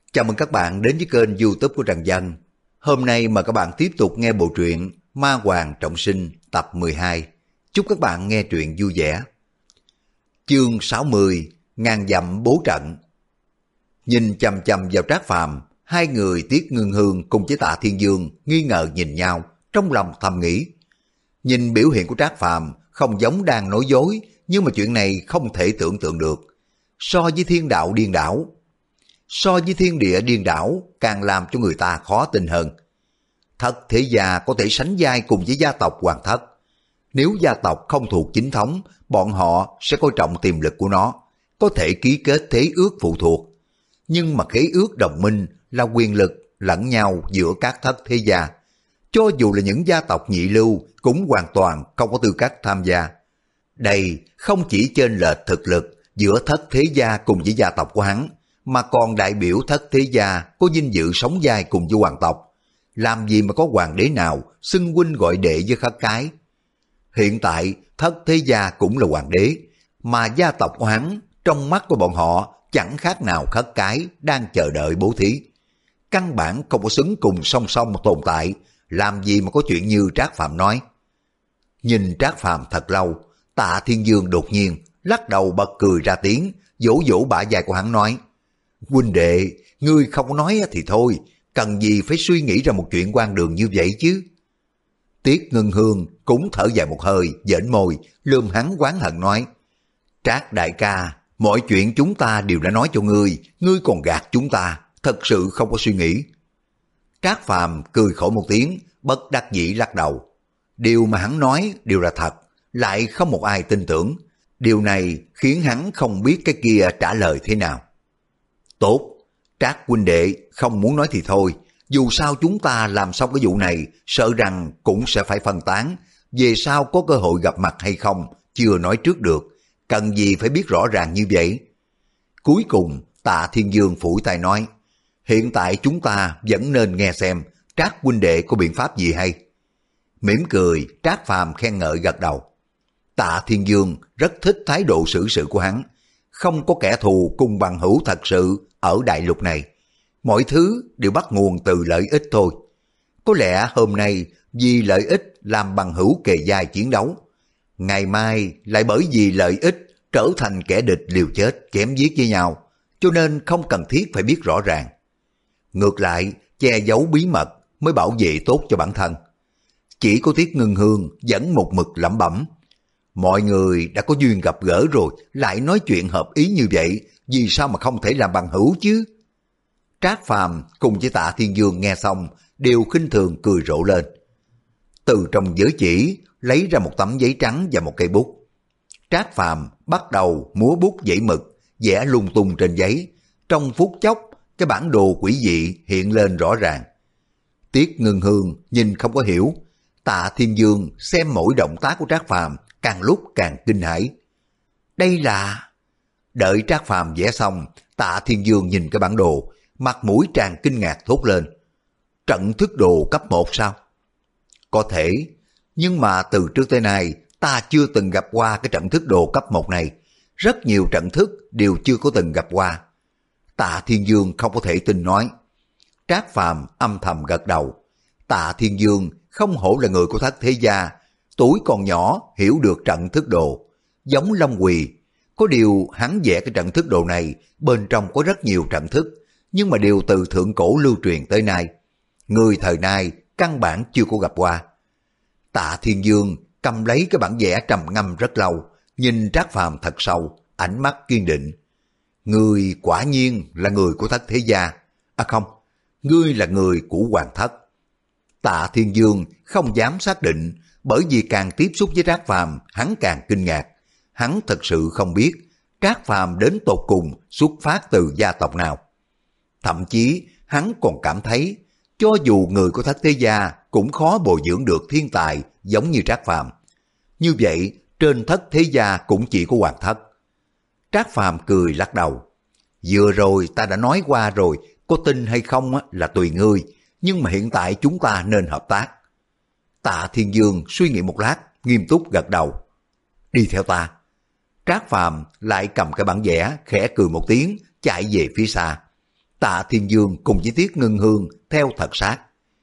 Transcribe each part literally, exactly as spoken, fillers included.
Chào mừng các bạn đến với kênh YouTube của Trần Dân. Hôm nay mời các bạn tiếp tục nghe bộ truyện Ma Hoàng Trọng Sinh tập mười hai. Chúc các bạn nghe truyện vui vẻ. Chương sáu mươi, ngàn dặm bố trận. Nhìn chằm chằm vào Trác Phàm, hai người Tiết Ngưng Hương cùng với Tạ Thiên Dương nghi ngờ nhìn nhau, trong lòng thầm nghĩ. Nhìn biểu hiện của Trác Phàm không giống đang nói dối, nhưng mà chuyện này không thể tưởng tượng được. So với thiên đạo điên đảo, so với thiên địa điên đảo càng làm cho người ta khó tin hơn. Thất thế gia có thể sánh vai cùng với gia tộc Hoàng Thất. Nếu gia tộc không thuộc chính thống, bọn họ sẽ coi trọng tiềm lực của nó, có thể ký kết thế ước phụ thuộc. Nhưng mà khế ước đồng minh là quyền lực lẫn nhau giữa các thất thế gia. Cho dù là những gia tộc nhị lưu cũng hoàn toàn không có tư cách tham gia. Đây không chỉ chênh lệch thực lực giữa thất thế gia cùng với gia tộc của hắn, mà còn đại biểu thất thế gia có vinh dự sống vai cùng với hoàng tộc. Làm gì mà có hoàng đế nào xưng huynh gọi đệ với khất cái. Hiện tại thất thế gia cũng là hoàng đế, mà gia tộc của hắn trong mắt của bọn họ chẳng khác nào khất cái đang chờ đợi bố thí. Căn bản không có xứng cùng song song tồn tại, làm gì mà có chuyện như Trác Phàm nói. Nhìn Trác Phàm thật lâu, Tạ Thiên Dương đột nhiên lắc đầu bật cười ra tiếng, vỗ vỗ bả vai của hắn nói: huynh đệ, ngươi không có nói thì thôi, cần gì phải suy nghĩ ra một chuyện quan đường như vậy chứ. Tiết Ngưng Hương cũng thở dài một hơi, dễn môi, lườm hắn oán hận nói: Trác đại ca, mọi chuyện chúng ta đều đã nói cho ngươi, ngươi còn gạt chúng ta, thật sự không có suy nghĩ. Trác Phàm cười khổ một tiếng, bất đắc dĩ lắc đầu. Điều mà hắn nói đều là thật, lại không một ai tin tưởng. Điều này khiến hắn không biết cái kia trả lời thế nào. Tốt, Trác huynh đệ không muốn nói thì thôi, dù sao chúng ta làm xong cái vụ này, sợ rằng cũng sẽ phải phân tán, về sau có cơ hội gặp mặt hay không, chưa nói trước được, cần gì phải biết rõ ràng như vậy. Cuối cùng, Tạ Thiên Dương phủi tay nói, hiện tại chúng ta vẫn nên nghe xem Trác huynh đệ có biện pháp gì hay. Mỉm cười, Trác Phàm khen ngợi gật đầu. Tạ Thiên Dương rất thích thái độ xử sự của hắn, không có kẻ thù cùng bằng hữu thật sự ở đại lục này. Mọi thứ đều bắt nguồn từ lợi ích thôi. Có lẽ hôm nay vì lợi ích làm bằng hữu kề vai chiến đấu, ngày mai lại bởi vì lợi ích trở thành kẻ địch liều chết chém giết với nhau, cho nên không cần thiết phải biết rõ ràng. Ngược lại, che giấu bí mật mới bảo vệ tốt cho bản thân. Chỉ có Tiết Ngưng Hương vẫn một mực lẩm bẩm. Mọi người đã có duyên gặp gỡ rồi, lại nói chuyện hợp ý như vậy, vì sao mà không thể làm bằng hữu chứ? Trác Phàm cùng với Tạ Thiên Dương nghe xong, đều khinh thường cười rộ lên. Từ trong giới chỉ, lấy ra một tấm giấy trắng và một cây bút. Trác Phàm bắt đầu múa bút dãy mực, vẽ lung tung trên giấy. Trong phút chốc, cái bản đồ quỷ dị hiện lên rõ ràng. Tiết Ngưng Hương nhìn không có hiểu. Tạ Thiên Dương xem mỗi động tác của Trác Phàm càng lúc càng kinh hãi. Đây là... Đợi Trác Phàm vẽ xong, Tạ Thiên Dương nhìn cái bản đồ, mặt mũi tràn kinh ngạc thốt lên. Trận thức đồ cấp một sao? Có thể, nhưng mà từ trước tới nay ta chưa từng gặp qua cái trận thức đồ cấp một này. Rất nhiều trận thức đều chưa có từng gặp qua. Tạ Thiên Dương không có thể tin nói. Trác Phàm âm thầm gật đầu. Tạ Thiên Dương không hổ là người của thất thế gia, tuổi còn nhỏ hiểu được trận thức đồ, giống Long Quỳ. Có điều hắn vẽ cái trận thức đồ này, bên trong có rất nhiều trận thức, nhưng mà đều từ thượng cổ lưu truyền tới nay. Người thời nay căn bản chưa có gặp qua. Tạ Thiên Dương cầm lấy cái bản vẽ trầm ngâm rất lâu, nhìn Trác Phàm thật sâu, ánh mắt kiên định. Ngươi quả nhiên là người của thất thế gia. À không, ngươi là người của Hoàng Thất. Tạ Thiên Dương không dám xác định, bởi vì càng tiếp xúc với Trác Phàm, hắn càng kinh ngạc. Hắn thật sự không biết Trác Phàm đến tột cùng xuất phát từ gia tộc nào. Thậm chí hắn còn cảm thấy, cho dù người của thất thế gia cũng khó bồi dưỡng được thiên tài giống như Trác Phàm. Như vậy, trên thất thế gia cũng chỉ có Hoàng Thất. Trác Phàm cười lắc đầu. Vừa rồi ta đã nói qua rồi, có tin hay không là tùy ngươi, nhưng mà hiện tại chúng ta nên hợp tác. Tạ Thiên Dương suy nghĩ một lát, nghiêm túc gật đầu. Đi theo ta. Trác Phàm lại cầm cái bản vẽ, khẽ cười một tiếng, chạy về phía xa. Tạ Thiên Dương cùng với Tiết Ngân Hương theo thật sát.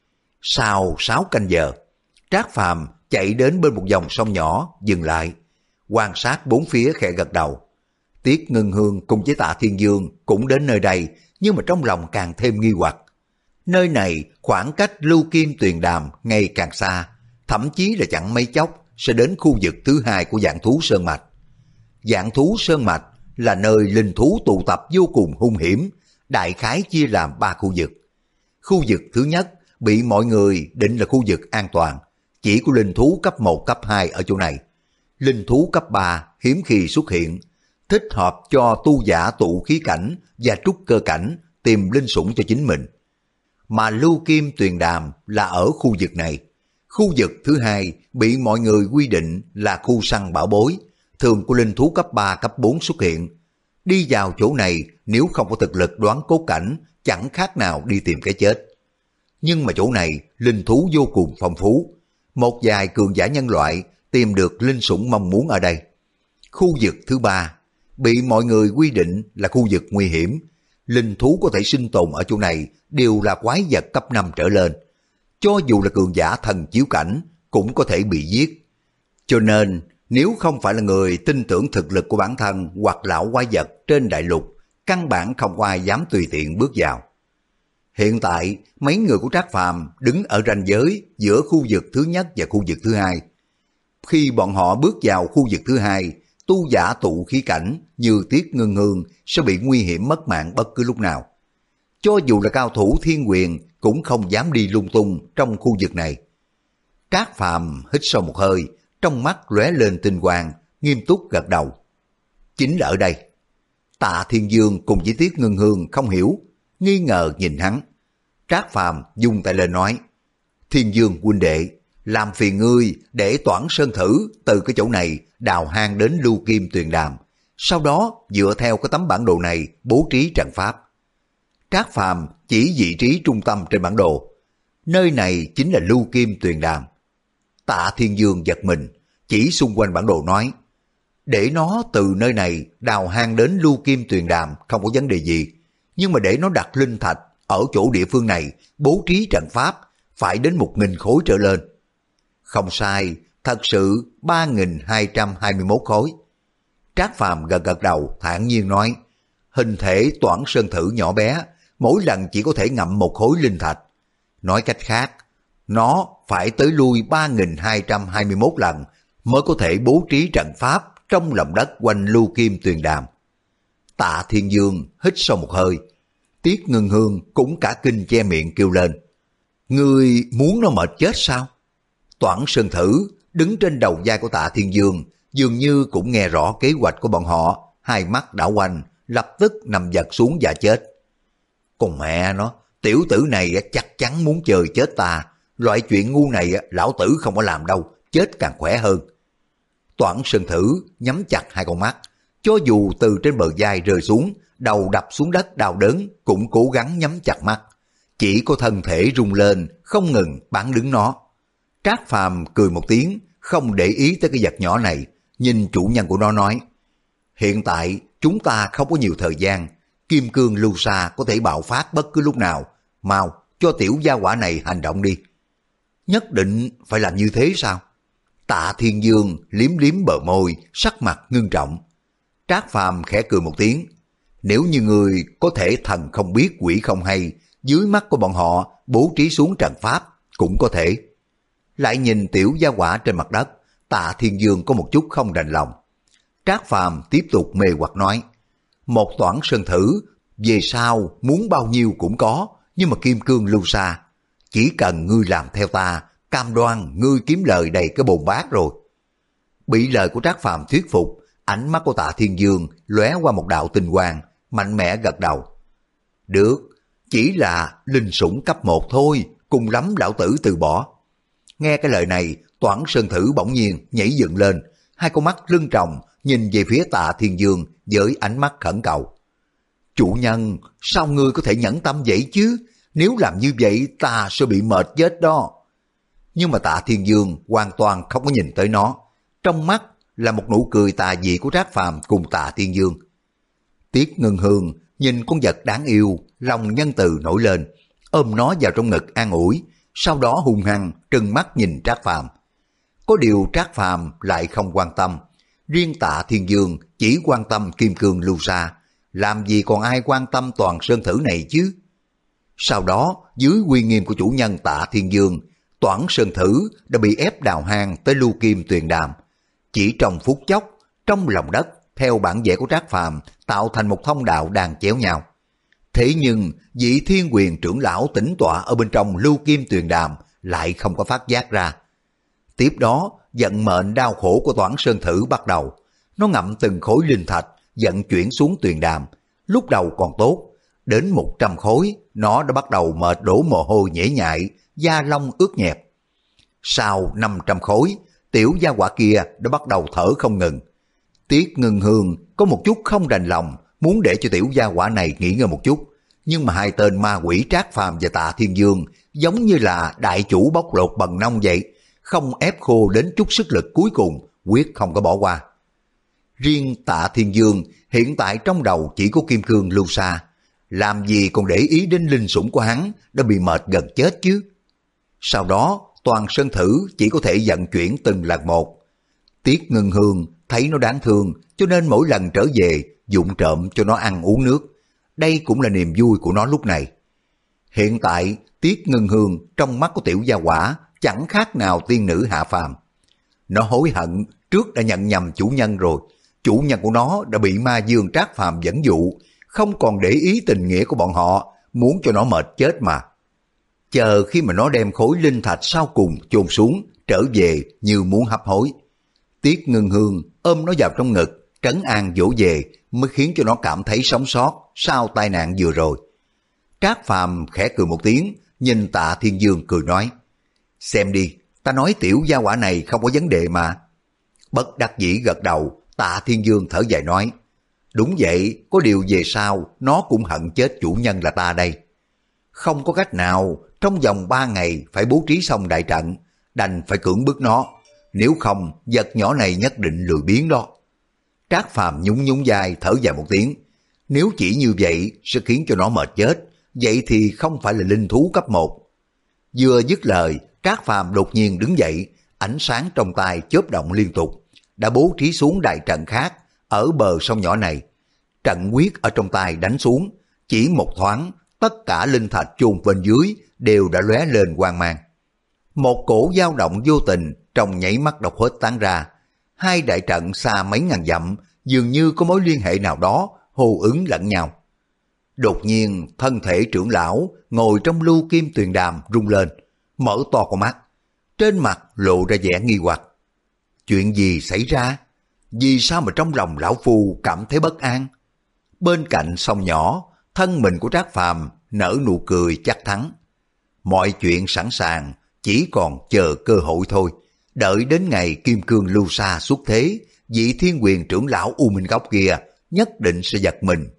Sau sáu canh giờ, Trác Phàm chạy đến bên một dòng sông nhỏ, dừng lại, quan sát bốn phía khẽ gật đầu. Tiết Ngân Hương cùng với Tạ Thiên Dương cũng đến nơi đây, nhưng mà trong lòng càng thêm nghi hoặc. Nơi này khoảng cách Lưu Kim Tuyền Đàm ngày càng xa, thậm chí là chẳng mấy chốc sẽ đến khu vực thứ hai của Vạn Thú Sơn Mạch. Vạn Thú Sơn Mạch là nơi linh thú tụ tập vô cùng hung hiểm, đại khái chia làm ba khu vực. Khu vực thứ nhất bị mọi người định là khu vực an toàn, chỉ có linh thú cấp một, cấp hai ở chỗ này. Linh thú cấp ba hiếm khi xuất hiện, thích hợp cho tu giả tụ khí cảnh và trúc cơ cảnh tìm linh sủng cho chính mình. Mà Lưu Kim Tuyền Đàm là ở khu vực này. Khu vực thứ hai bị mọi người quy định là khu săn bảo bối, thường của linh thú cấp ba, cấp bốn xuất hiện. Đi vào chỗ này nếu không có thực lực đoán cốt cảnh, chẳng khác nào đi tìm cái chết. Nhưng mà chỗ này linh thú vô cùng phong phú, một vài cường giả nhân loại tìm được linh sủng mong muốn ở đây. Khu vực thứ ba bị mọi người quy định là khu vực nguy hiểm, linh thú có thể sinh tồn ở chỗ này đều là quái vật cấp năm trở lên. Cho dù là cường giả thần chiếu cảnh cũng có thể bị giết. Cho nên nếu không phải là người tin tưởng thực lực của bản thân hoặc lão quái vật trên đại lục, căn bản không ai dám tùy tiện bước vào. Hiện tại mấy người của Trác Phàm đứng ở ranh giới giữa khu vực thứ nhất và khu vực thứ hai. Khi bọn họ bước vào khu vực thứ hai, tu giả tụ khí cảnh như Tiết Ngân Hương sẽ bị nguy hiểm mất mạng bất cứ lúc nào. Cho dù là cao thủ thiên quyền cũng không dám đi lung tung trong khu vực này. Trác Phàm hít sâu một hơi, trong mắt lóe lên tinh quang, nghiêm túc gật đầu. Chính là ở đây. Tạ Thiên Dương cùng với Tiết Ngân Hương không hiểu, nghi ngờ nhìn hắn. Trác Phàm dùng tay lên nói, Thiên Dương huynh đệ, làm phiền ngươi để Toản Sơn Thử từ cái chỗ này đào hang đến Lưu Kim Tuyền Đàm, sau đó dựa theo cái tấm bản đồ này bố trí trận pháp. Trác Phàm chỉ vị trí trung tâm trên bản đồ, nơi này chính là Lưu Kim Tuyền Đàm. Tạ Thiên Dương giật mình, chỉ xung quanh bản đồ nói, để nó từ nơi này đào hang đến Lưu Kim Tuyền Đàm không có vấn đề gì, nhưng mà để nó đặt linh thạch ở chỗ địa phương này bố trí trận pháp phải đến một nghìn khối trở lên. Không sai, thật sự ba nghìn hai trăm hai mươi mốt khối. Trác Phàm gật gật đầu thản nhiên nói, hình thể Toản Sơn Thử nhỏ bé, mỗi lần chỉ có thể ngậm một khối linh thạch. Nói cách khác, nó phải tới lui ba nghìn hai trăm hai mươi mốt lần mới có thể bố trí trận pháp trong lòng đất quanh Lưu Kim Tuyền Đàm. Tạ Thiên Dương hít sâu một hơi, Tiết Ngân Hương cũng cả kinh che miệng kêu lên, ngươi muốn nó mệt chết sao? Toản Sơn Thử đứng trên đầu vai của Tạ Thiên Dương, dường như cũng nghe rõ kế hoạch của bọn họ, hai mắt đảo quanh, lập tức nằm giật xuống và chết. Còn mẹ nó, tiểu tử này chắc chắn muốn chơi chết ta, loại chuyện ngu này lão tử không có làm đâu, chết càng khỏe hơn. Toản Sơn Thử nhắm chặt hai con mắt, cho dù từ trên bờ vai rơi xuống, đầu đập xuống đất đau đớn cũng cố gắng nhắm chặt mắt, chỉ có thân thể rung lên không ngừng bán đứng nó. Trác Phàm cười một tiếng, không để ý tới cái vật nhỏ này, nhìn chủ nhân của nó nói, hiện tại chúng ta không có nhiều thời gian, kim cương lưu sa có thể bạo phát bất cứ lúc nào, mau cho tiểu gia hỏa này hành động đi. Nhất định phải làm như thế sao? Tạ Thiên Dương liếm liếm bờ môi, sắc mặt ngưng trọng. Trác Phàm khẽ cười một tiếng, nếu như người có thể thần không biết quỷ không hay, dưới mắt của bọn họ bố trí xuống trận pháp cũng có thể. Lại nhìn tiểu gia hỏa trên mặt đất, Tạ Thiên Dương có một chút không đành lòng. Trác Phàm tiếp tục mê hoặc nói, một Toản Sơn Thử, về sau muốn bao nhiêu cũng có, nhưng mà kim cương lưu sa, chỉ cần ngươi làm theo ta, cam đoan ngươi kiếm lời đầy cái bồn bát rồi. Bị lời của Trác Phàm thuyết phục, ánh mắt của Tạ Thiên Dương lóe qua một đạo tinh quang, mạnh mẽ gật đầu. Được, chỉ là linh sủng cấp một thôi, cùng lắm lão tử từ bỏ. Nghe cái lời này, Toản Sơn Thử bỗng nhiên nhảy dựng lên, hai con mắt lưng tròng nhìn về phía Tạ Thiên Dương với ánh mắt khẩn cầu. Chủ nhân, sao ngươi có thể nhẫn tâm vậy chứ? Nếu làm như vậy ta sẽ bị mệt chết đó. Nhưng mà Tạ Thiên Dương hoàn toàn không có nhìn tới nó, trong mắt là một nụ cười tà dị của Trác Phàm cùng Tạ Thiên Dương. Tiết Ngân Hương nhìn con vật đáng yêu, lòng nhân từ nổi lên, ôm nó vào trong ngực an ủi, sau đó hung hăng trừng mắt nhìn Trác Phàm. Có điều Trác Phàm lại không quan tâm, riêng Tạ Thiên Dương chỉ quan tâm kim cương lưu sa, làm gì còn ai quan tâm Toàn Sơn Thử này chứ. Sau đó, dưới uy nghiêm của chủ nhân Tạ Thiên Dương, Toản Sơn Thử đã bị ép đào hang tới lưu kim tuyền đàm. Chỉ trong phút chốc, trong lòng đất, theo bản vẽ của Trác Phàm tạo thành một thông đạo đang chéo nhau. Thế nhưng, vị Thiên Quyền trưởng lão tĩnh tọa ở bên trong lưu kim tuyền đàm lại không có phát giác ra. Tiếp đó, vận mệnh đau khổ của Toản Sơn Thử bắt đầu. Nó ngậm từng khối linh thạch, vận chuyển xuống tuyền đàm. Lúc đầu còn tốt, đến một trăm khối, nó đã bắt đầu mệt đổ mồ hôi nhễ nhại, da lông ướt nhẹp. Sau năm trăm khối, tiểu gia hỏa kia đã bắt đầu thở không ngừng. Tiết Ngân Hương có một chút không đành lòng, muốn để cho tiểu gia hỏa này nghỉ ngơi một chút. Nhưng mà hai tên ma quỷ Trác Phàm và Tạ Thiên Dương giống như là đại chủ bóc lột bần nông vậy, không ép khô đến chút sức lực cuối cùng, quyết không có bỏ qua. Riêng Tạ Thiên Dương hiện tại trong đầu chỉ có kim cương lưu sa, làm gì còn để ý đến linh sủng của hắn đã bị mệt gần chết chứ. Sau đó Toàn Sơn Thử chỉ có thể vận chuyển từng lần một. Tiết Ngân Hương thấy nó đáng thương cho nên mỗi lần trở về vụng trộm cho nó ăn uống nước. Đây cũng là niềm vui của nó lúc này. Hiện tại Tiết Ngân Hương trong mắt của tiểu gia hỏa chẳng khác nào tiên nữ hạ phàm. Nó hối hận trước đã nhận nhầm chủ nhân rồi. Chủ nhân của nó đã bị ma dương Trác Phàm dẫn dụ, không còn để ý tình nghĩa của bọn họ, muốn cho nó mệt chết mà. Chờ khi mà nó đem khối linh thạch sau cùng chôn xuống, trở về như muốn hấp hối. Tiết Ngân Hương ôm nó vào trong ngực, trấn an dỗ về mới khiến cho nó cảm thấy sống sót sau tai nạn vừa rồi. Trác Phàm khẽ cười một tiếng, nhìn Tạ Thiên Dương cười nói, xem đi, ta nói tiểu gia hỏa này không có vấn đề mà. Bất đắc dĩ gật đầu, Tạ Thiên Dương thở dài nói, đúng vậy, có điều về sau nó cũng hận chết chủ nhân là ta đây. Không có cách nào, trong vòng ba ngày phải bố trí xong đại trận, đành phải cưỡng bức nó, nếu không vật nhỏ này nhất định lười biếng đó. Trác Phàm nhún nhún vai thở dài một tiếng, nếu chỉ như vậy sẽ khiến cho nó mệt chết, vậy thì không phải là linh thú cấp một. Vừa dứt lời, Trác Phàm đột nhiên đứng dậy, ánh sáng trong tay chớp động liên tục, đã bố trí xuống đại trận khác ở bờ sông nhỏ này. Trận quyết ở trong tay đánh xuống, chỉ một thoáng, tất cả linh thạch chôn bên dưới đều đã lóe lên quang mang. Một cổ dao động vô tình trong nháy mắt độc hết tán ra. Hai đại trận xa mấy ngàn dặm dường như có mối liên hệ nào đó hô ứng lẫn nhau. Đột nhiên thân thể trưởng lão ngồi trong lưu kim tuyền đàm rung lên, mở to con mắt, trên mặt lộ ra vẻ nghi hoặc. Chuyện gì xảy ra? Vì sao mà trong lòng lão phu cảm thấy bất an? Bên cạnh sông nhỏ, thân mình của Trác Phàm nở nụ cười chắc thắng. Mọi chuyện sẵn sàng, chỉ còn chờ cơ hội thôi. Đợi đến ngày kim cương lưu sa xuất thế, vị Thiên Quyền trưởng lão U Minh Góc kia nhất định sẽ giật mình.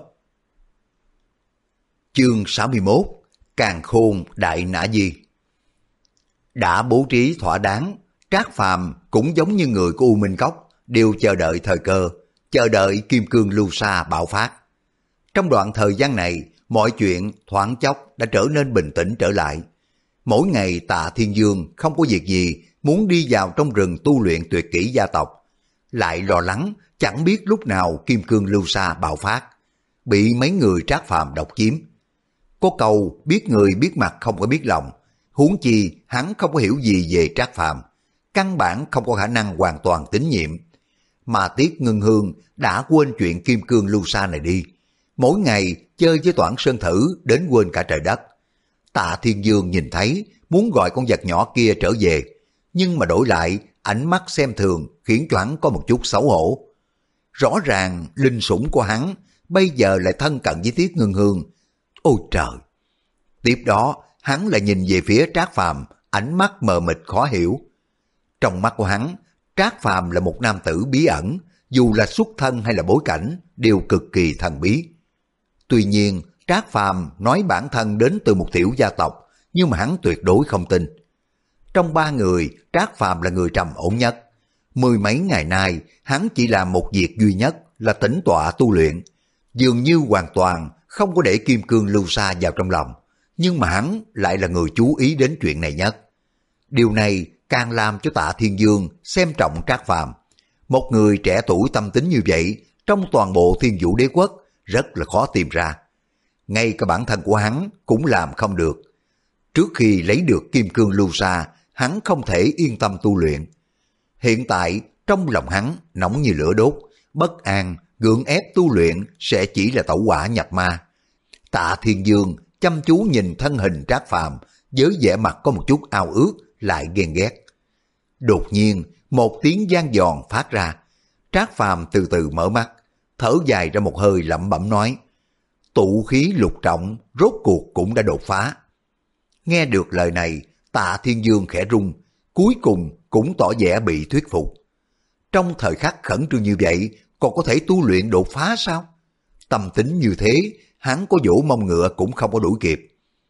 Chương sáu mươi mốt, Càn Khôn Đại Nã Di. Đã bố trí thỏa đáng, Trác Phàm cũng giống như người của U Minh Cốc, đều chờ đợi thời cơ, chờ đợi kim cương lưu sa bạo phát. Trong đoạn thời gian này, mọi chuyện thoáng chốc đã trở nên bình tĩnh trở lại. Mỗi ngày Tạ Thiên Dương không có việc gì muốn đi vào trong rừng tu luyện tuyệt kỹ gia tộc, lại lo lắng chẳng biết lúc nào kim cương lưu sa bạo phát, bị mấy người Trác Phàm độc chiếm. Có câu biết người biết mặt không có biết lòng, huống chi hắn không có hiểu gì về Trác Phàm, căn bản không có khả năng hoàn toàn tín nhiệm. Mà Tiết Ngân Hương đã quên chuyện kim cương lưu sa này đi, mỗi ngày chơi với Toản Sơn Thử đến quên cả trời đất. Tạ Thiên Dương nhìn thấy muốn gọi con vật nhỏ kia trở về, nhưng mà đổi lại ánh mắt xem thường khiến cho hắn có một chút xấu hổ. Rõ ràng linh sủng của hắn bây giờ lại thân cận với Tiết Ngân Hương. Ôi trời! Tiếp đó hắn lại nhìn về phía Trác Phàm, ánh mắt mờ mịt khó hiểu. Trong mắt của hắn, Trác Phàm là một nam tử bí ẩn, dù là xuất thân hay là bối cảnh đều cực kỳ thần bí. Tuy nhiên Trác Phàm nói bản thân đến từ một tiểu gia tộc, nhưng mà hắn tuyệt đối không tin. Trong ba người, Trác Phàm là người trầm ổn nhất. Mười mấy ngày nay, hắn chỉ làm một việc duy nhất là tĩnh tọa tu luyện. dường như hoàn toàn không có để kim cương lưu sa vào trong lòng, nhưng mà hắn lại là người chú ý đến chuyện này nhất. Điều này càng làm cho Tạ Thiên Dương xem trọng Trác Phàm. Một người trẻ tuổi tâm tính như vậy, trong toàn bộ Thiên Vũ Đế Quốc rất là khó tìm ra. Ngay cả bản thân của hắn cũng làm không được. Trước khi lấy được kim cương lưu sa, hắn không thể yên tâm tu luyện. Hiện tại trong lòng hắn nóng như lửa đốt, bất an, gượng ép tu luyện sẽ chỉ là tẩu hỏa nhập ma. Tạ Thiên Dương chăm chú nhìn thân hình Trác Phàm với vẻ mặt có một chút ao ước lại ghen ghét. Đột nhiên một tiếng vang giòn phát ra. Trác Phàm từ từ mở mắt, thở dài ra một hơi lẩm bẩm nói: tụ khí lục trọng rốt cuộc cũng đã đột phá. Nghe được lời này, Tạ Thiên Dương khẽ run, cuối cùng cũng tỏ vẻ bị thuyết phục. Trong thời khắc khẩn trương như vậy còn có thể tu luyện đột phá sao? Tâm tính như thế, hắn có vỗ mông ngựa cũng không có đuổi kịp.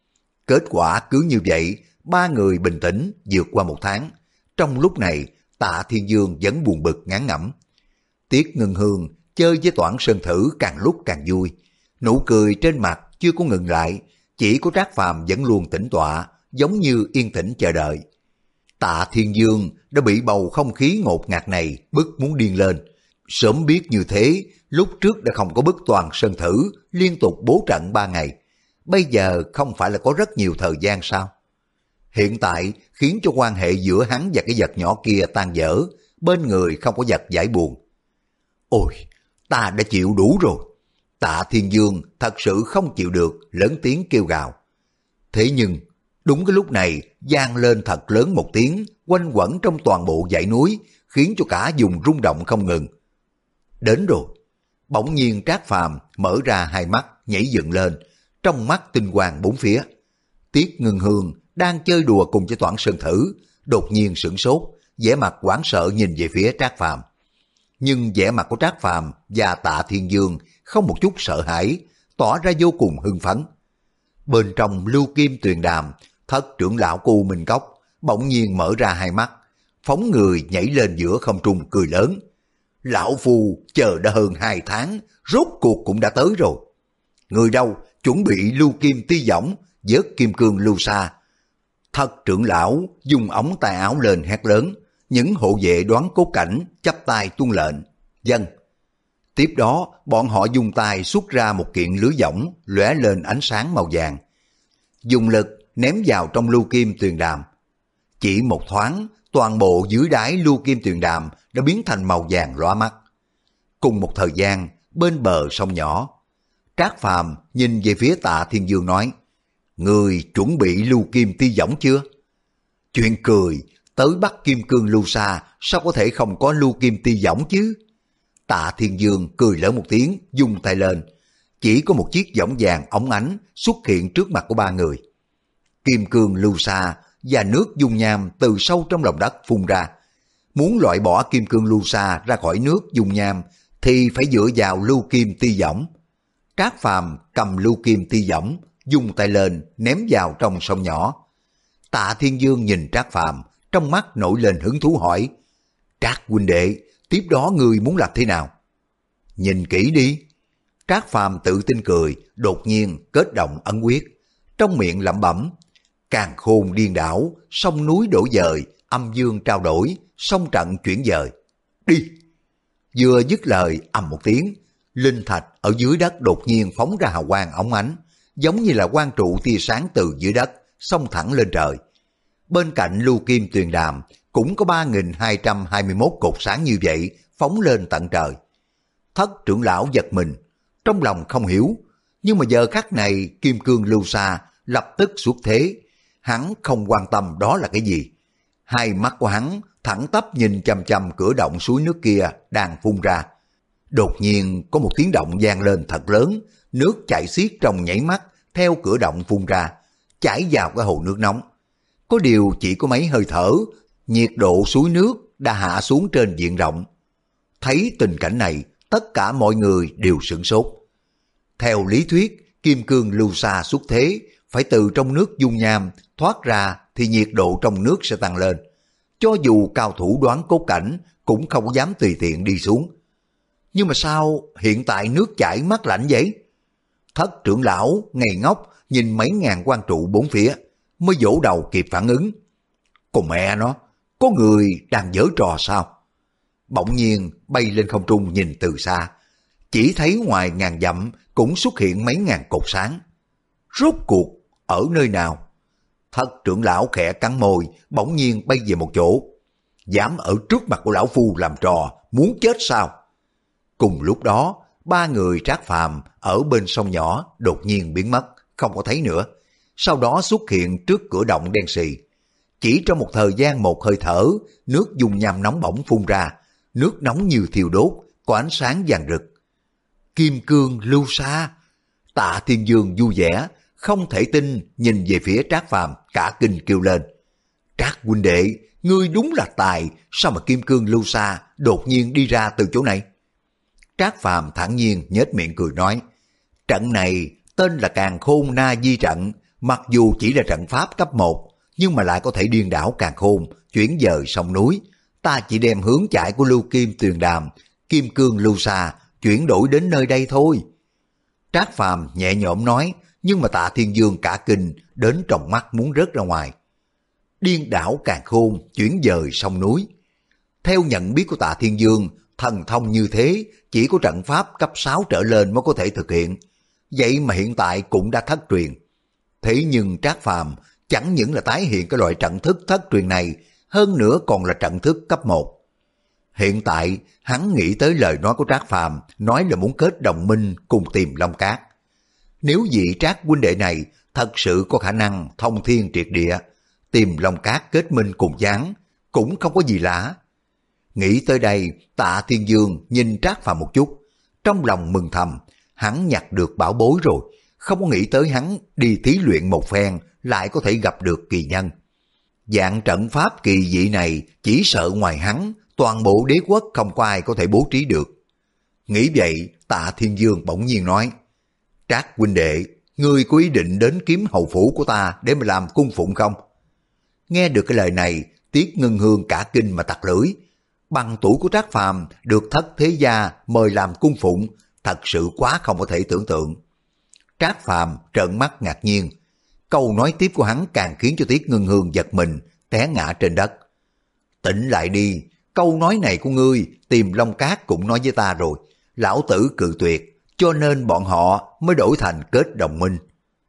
Kết quả cứ như vậy, ba người bình tĩnh vượt qua một tháng. Trong lúc này, Tạ Thiên Dương vẫn buồn bực ngán ngẩm. Tiết Ngân Hương chơi với Toản Sơn Thử càng lúc càng vui. Nụ cười trên mặt chưa có ngừng lại, chỉ có Trác Phàm vẫn luôn tĩnh tọa, giống như yên tĩnh chờ đợi. Tạ Thiên Dương đã bị bầu không khí ngột ngạt này bức muốn điên lên. Sớm biết như thế, lúc trước đã không có bức Toàn Sơn Thử liên tục bố trận ba ngày. Bây giờ không phải là có rất nhiều thời gian sao? Hiện tại khiến cho quan hệ giữa hắn và cái vật nhỏ kia tan vỡ, bên người không có vật giải buồn. Ôi, ta đã chịu đủ rồi. Tạ Thiên Dương thật sự không chịu được, lớn tiếng kêu gào. Thế nhưng, đúng cái lúc này, vang lên thật lớn một tiếng, quanh quẩn trong toàn bộ dãy núi, khiến cho cả vùng rung động không ngừng. Đến rồi. Bỗng nhiên Trác Phàm mở ra hai mắt, nhảy dựng lên, trong mắt tinh quang bốn phía. Tiết Ngân Hương đang chơi đùa cùng với Toản Sơn Thử, đột nhiên sửng sốt, vẻ mặt hoảng sợ nhìn về phía Trác Phàm. Nhưng vẻ mặt của Trác Phàm và Tạ Thiên Dương không một chút sợ hãi, tỏ ra vô cùng hưng phấn. Bên trong Lưu Kim Tuyền Đàm, thất trưởng lão của U Minh Cốc bỗng nhiên mở ra hai mắt, phóng người nhảy lên giữa không trung cười lớn. Lão Phu chờ đã hơn hai tháng, rốt cuộc cũng đã tới rồi. Người đâu chuẩn bị Lưu Kim Ti Võng, vớt kim cương lưu sa. Thất trưởng lão dùng ống tay áo lên hét lớn, những hộ vệ đoán cốt cảnh chắp tay tuân lệnh. Dân. Tiếp đó bọn họ dùng tay xuất ra một kiện lưới võng lóe lên ánh sáng màu vàng, dùng lực ném vào trong Lưu Kim Tuyền Đàm. Chỉ một thoáng, toàn bộ dưới đáy Lưu Kim Tuyền Đàm đã biến thành màu vàng lóa mắt. Cùng một thời gian, bên bờ sông nhỏ, Trác Phàm nhìn về phía Tạ Thiên Dương nói: người chuẩn bị Lưu Kim Ti Võng chưa? Chuyện cười, tới bắt kim cương lưu sa sao có thể không có Lưu Kim Ti Võng chứ? Tạ Thiên Dương cười lớn một tiếng, vung tay lên, chỉ có một chiếc võng vàng óng ánh xuất hiện trước mặt của ba người. Kim cương lưu sa và nước dung nham từ sâu trong lòng đất phun ra. Muốn loại bỏ kim cương lưu sa ra khỏi nước dung nham thì phải dựa vào Lưu Kim Ti Võng. Trác Phàm cầm Lưu Kim Ti Võng, vung tay lên ném vào trong sông nhỏ. Tạ Thiên Dương nhìn Trác Phàm, trong mắt nổi lên hứng thú hỏi: Trác huynh đệ, tiếp đó ngươi muốn làm thế nào? Nhìn kỹ đi. Trác Phàm tự tin cười, đột nhiên kết động ấn quyết, trong miệng lẩm bẩm: càn khôn điên đảo, sông núi đổ dời, âm dương trao đổi, sông trận chuyển dời. Đi. Vừa dứt lời, ầm một tiếng, linh thạch ở dưới đất đột nhiên phóng ra hào quang óng ánh, giống như là quang trụ tia sáng từ dưới đất xông thẳng lên trời. Bên cạnh Lưu Kim Tuyền Đàm cũng có ba nghìn hai trăm hai mươi mốt cột sáng như vậy phóng lên tận trời. Thất trưởng lão giật mình, trong lòng không hiểu, nhưng mà giờ khắc này kim cương lưu sa lập tức xuất thế, hắn không quan tâm đó là cái gì. Hai mắt của hắn thẳng tắp nhìn chằm chằm cửa động suối nước kia đang phun ra. Đột nhiên có một tiếng động vang lên thật lớn, nước chảy xiết trong nhảy mắt theo cửa động phun ra, chảy vào cái hồ nước nóng. Có điều chỉ có mấy hơi thở, nhiệt độ suối nước đã hạ xuống trên diện rộng. Thấy tình cảnh này, tất cả mọi người đều sửng sốt. Theo lý thuyết, kim cương lưu sa xuất thế, phải từ trong nước dung nham thoát ra thì nhiệt độ trong nước sẽ tăng lên. Cho dù cao thủ đoán cốt cảnh cũng không dám tùy tiện đi xuống. nhưng mà sao hiện tại nước chảy mát lạnh vậy? Thất trưởng lão ngây ngốc nhìn mấy ngàn quan trụ bốn phía, mới vỗ đầu kịp phản ứng. Còn mẹ nó, có người đang giở trò sao? Bỗng nhiên bay lên không trung nhìn từ xa, chỉ thấy ngoài ngàn dặm cũng xuất hiện mấy ngàn cột sáng. Rốt cuộc ở nơi nào? Thất trưởng lão khẽ cắn môi, bỗng nhiên bay về một chỗ. Dám ở trước mặt của lão phu làm trò, muốn chết sao? Cùng lúc đó, ba người Trác Phàm ở bên sông nhỏ đột nhiên biến mất, không có thấy nữa. Sau đó xuất hiện trước cửa động đen xì. Chỉ trong một thời gian một hơi thở, nước dung nham nóng bỏng phun ra, nước nóng như thiêu đốt, có ánh sáng vàng rực. Kim cương lưu sa. Tạ Thiên Dương vui vẻ, không thể tin nhìn về phía Trác Phàm, cả kinh kêu lên. Trác huynh đệ, ngươi đúng là tài, sao mà kim cương lưu sa đột nhiên đi ra từ chỗ này? Trác Phàm thản nhiên nhếch miệng cười nói, trận này tên là Càn Khôn Na Di trận, mặc dù chỉ là trận pháp cấp một, nhưng mà lại có thể điên đảo càn khôn, chuyển dời sông núi. Ta chỉ đem hướng chạy của Lưu Kim Tuyền Đàm, Kim Cương Lưu Sa chuyển đổi đến nơi đây thôi. Trác Phàm nhẹ nhõm nói, nhưng mà Tạ Thiên Dương cả kinh đến tròng mắt muốn rớt ra ngoài. Điên đảo càn khôn, chuyển dời sông núi. Theo nhận biết của Tạ Thiên Dương, thần thông như thế chỉ có trận pháp cấp sáu trở lên mới có thể thực hiện. Vậy mà hiện tại cũng đã thất truyền. Thế nhưng Trác Phàm chẳng những là tái hiện cái loại trận thức thất truyền này, hơn nữa còn là trận thức cấp một. Hiện tại, hắn nghĩ tới lời nói của Trác Phàm, nói là muốn kết đồng minh cùng tìm Long Cát. Nếu vị Trác huynh đệ này thật sự có khả năng thông thiên triệt địa, tìm Long Cát kết minh cùng gián, cũng không có gì lạ. Nghĩ tới đây, Tạ Thiên Dương nhìn Trác Phàm một chút, trong lòng mừng thầm, hắn nhặt được bảo bối rồi, không có nghĩ tới hắn đi thí luyện một phen lại có thể gặp được kỳ nhân. Dạng trận pháp kỳ dị này chỉ sợ ngoài hắn, toàn bộ đế quốc không có ai có thể bố trí được. Nghĩ vậy, Tạ Thiên Dương bỗng nhiên nói, Trác huynh đệ, ngươi có ý định đến kiếm hầu phủ của ta để mà làm cung phụng không? Nghe được cái lời này, Tiết Ngân Hương cả kinh mà tặc lưỡi. Bằng tuổi của Trác Phàm được thất thế gia mời làm cung phụng, thật sự quá không có thể tưởng tượng. Trác Phàm trợn mắt ngạc nhiên. Câu nói tiếp của hắn càng khiến cho Tiết Ngân Hương giật mình, té ngã trên đất. Tỉnh lại đi, câu nói này của ngươi tìm Long Cát cũng nói với ta rồi. Lão tử cự tuyệt, cho nên bọn họ mới đổi thành kết đồng minh.